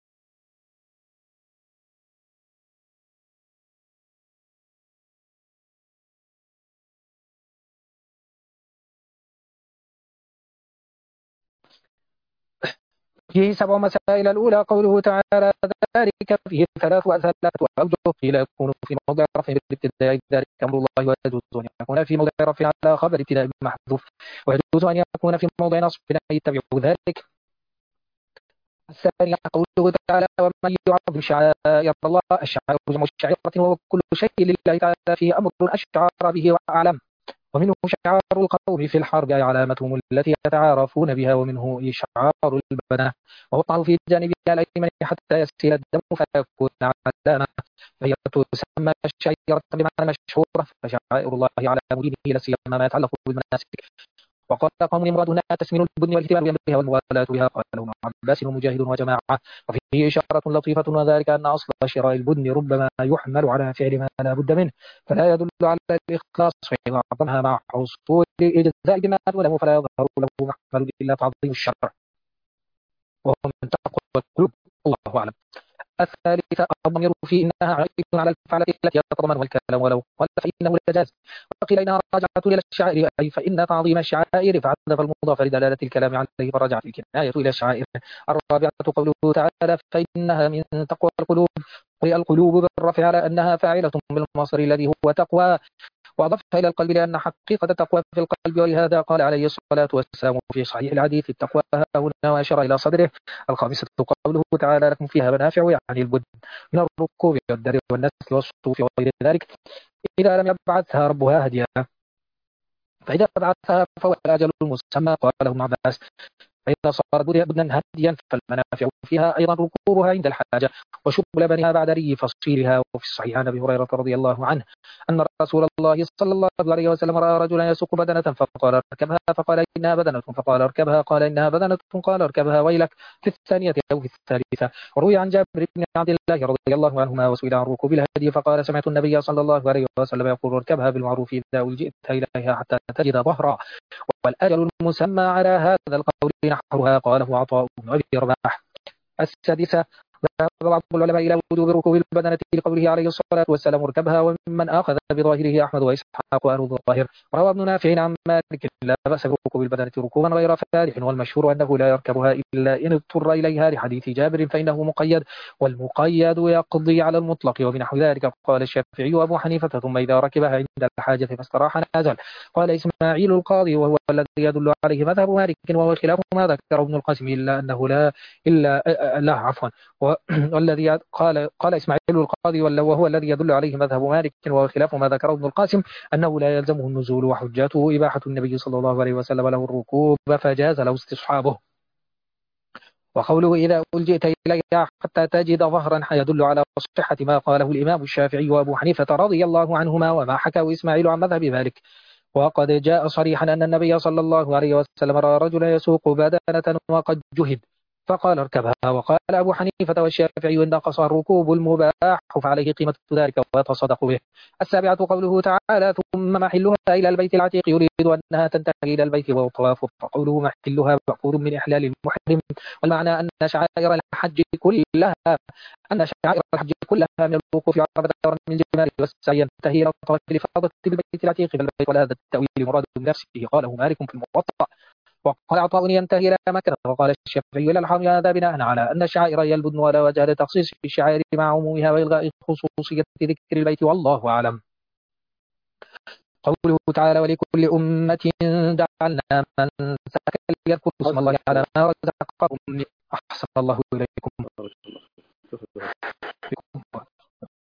فيه 7 مسائل. الأولى قوله تعالى ذلك فيه ثلاثة أوجه، قيل يكون في موضع رفع بالابتداء ذلك أمر الله، ويجوز أن يكون في موضع رفع على خبر ابتداء محذوف، ويجوز أن يكون في موضع نصب أن يتبعوا ذلك. الثانية قوله تعالى ومن يعظم شعائر الله، الشعائر جمع شعيرة، وهو كل شيء لله تعالى فيه أمر أشعر به وأعلم. ومنه شعار القوم في الحرب أي علامتهم التي يتعارفون بها، ومنه إشعار البناء وهو الطعن في جانبها الأيمن حتى يسيل الدم فيكون علامة، فهي تسمى شعيرة بمعنى مشهورة. فشعائر الله على مدينه لا سيما ما يتعلق بالمناسك. وقال قوم مراد هنا تسمين البدن والاهتمام بها والموالاة بها، قاله ابن عباس ومجاهد وجماعة. وفيه إشارة لطيفة، وذلك أن أصل شراء البدن ربما يحمل على فعل ما لا بد منه، فلا يدل على الإخلاص، فإذا عظمها مع حصول الإجزاء بما دونه فلا يظهر له محمل إلا تعظيم الشرع، وهو من تقوى القلوب. الله أعلم. الثالثة الضمير في إنها عائد على الفعلة التي يتضمنها الكلام، ولو قال فإنه لجاز. وقيل إنها راجعة إلى الشعائر، أي فإن تعظيم الشعائر فحذف المضاف لدلالة الكلام عليه، فرجعت الكناية إلى الشعائر. الرابعة قوله تعالى فإنها من تقوى القلوب، قرئ القلوب بالرفع على أنها فاعلة بالمصدر الذي هو تقوى، وأضفها إلى القلب لأن حقيقة التقوى في القلب، ولهذا قال عليه الصلاة والسلام في صحيح الحديث التقوى هنا، وأشار إلى صدره. الخامسة قوله تعالى لكم فيها منافع، يعني البد من الركوب والدر والنسل والصوف وغير ذلك، إذا لم يبعثها ربها هديا، فإذا بعثها فهو الأجل المسمى. قال ابن عباس فإذا صارت بدنا هديا فالمنافع فيها أيضا ركوبها عند الحاجة وشرب لبنها بعد ري فصيلها. وفي الصحيح عن أبي هريرة رضي الله عنه أن رسول الله صلى الله عليه وسلم رأى رجلا يسوق بدنة فقال اركبها، فقال إنها بدنة، فقال اركبها، قال إنها بدنة، قال اركبها ويلك، في الثانية أو في الثالثة. وروي عن جابر بن عبد الله رضي الله عنهما وسئل عن ركوب الهدي فقال سمعت النبي صلى الله عليه وسلم يقول اركبها بالمعروف إذا ألجئت إليها حتى تجد ظهرا، والأجل المسمى على هذا القول نحوها. قاله عطاء بن أبي رباح. السادسة ذهب بعض العلماء إلى وجوب ركوب البدنة لقوله عليه الصلاة والسلام اركبها، وممن أخذ بظاهره أحمد وإسحاق وأهل الظاهر. روى ابن نافع عن مالك لا بأس بركوب البدنة ركوبا غير فادح، والمشهور أنه لا يركبها إلا إن اضطر إليها، لحديث جابر فإنه مقيد، والمقيد يقضي على المطلق. وبنحو ذلك قال الشافعي وأبو حنيفة ثم إذا ركبها عند الحاجة فاستراح نزل. قال إسماعيل القاضي وهو الذي يدل عليه مذهب مالك، وهو خلاف ما ذكر ابن القاسم إلا أنه لا عفوا والذي قال إسماعيل القاضي وهو الذي يدل عليه مذهب مالك وخلاف ما ذكره ابن القاسم أنه لا يلزمه النزول، وحجاته إباحة النبي صلى الله عليه وسلم له الركوب فجاز له استصحابه. وقوله إذا ألجئت إليها حتى تجد ظهرا يدل على صحة ما قاله الإمام الشافعي وأبو حنيفة رضي الله عنهما، وما حكاه إسماعيل عن مذهب مالك. وقد جاء صريحا أن النبي صلى الله عليه وسلم رأى رجلا يسوق بدنة وقد جهد فقال اركبها. وقال أبو حنيفة والشافعي إن نقص الركوب المباح فعليه قيمة ذلك ويتصدق به. السابعة قوله تعالى ثم محلها إلى البيت العتيق، يريد أنها تنتهي إلى البيت والطواف، فقوله محلها مأخوذ من إحلال المحرم، والمعنى أن شعائر كلها من الوقوف عرفة من الجمال والسعي ينتهي إلى طرف الإفاضة بالبيت العتيق في البيت، وهذا التأويل مراد بنفسه قاله مالك في الموطأ. وقال عطاء ينتهي إلى مكة، وقال الشافعي إلى الحرم، هذا بناء على أن الشعائر هي البدن، ولا وجه لتخصيص الشعائر مع عمومها وإلغاء خصوصية ذكر البيت، والله أعلم. قوله تعالى ولكل أمة جعلنا منسكا ليذكروا اسم الله على ما رزقهم. أحسن الله إليكم.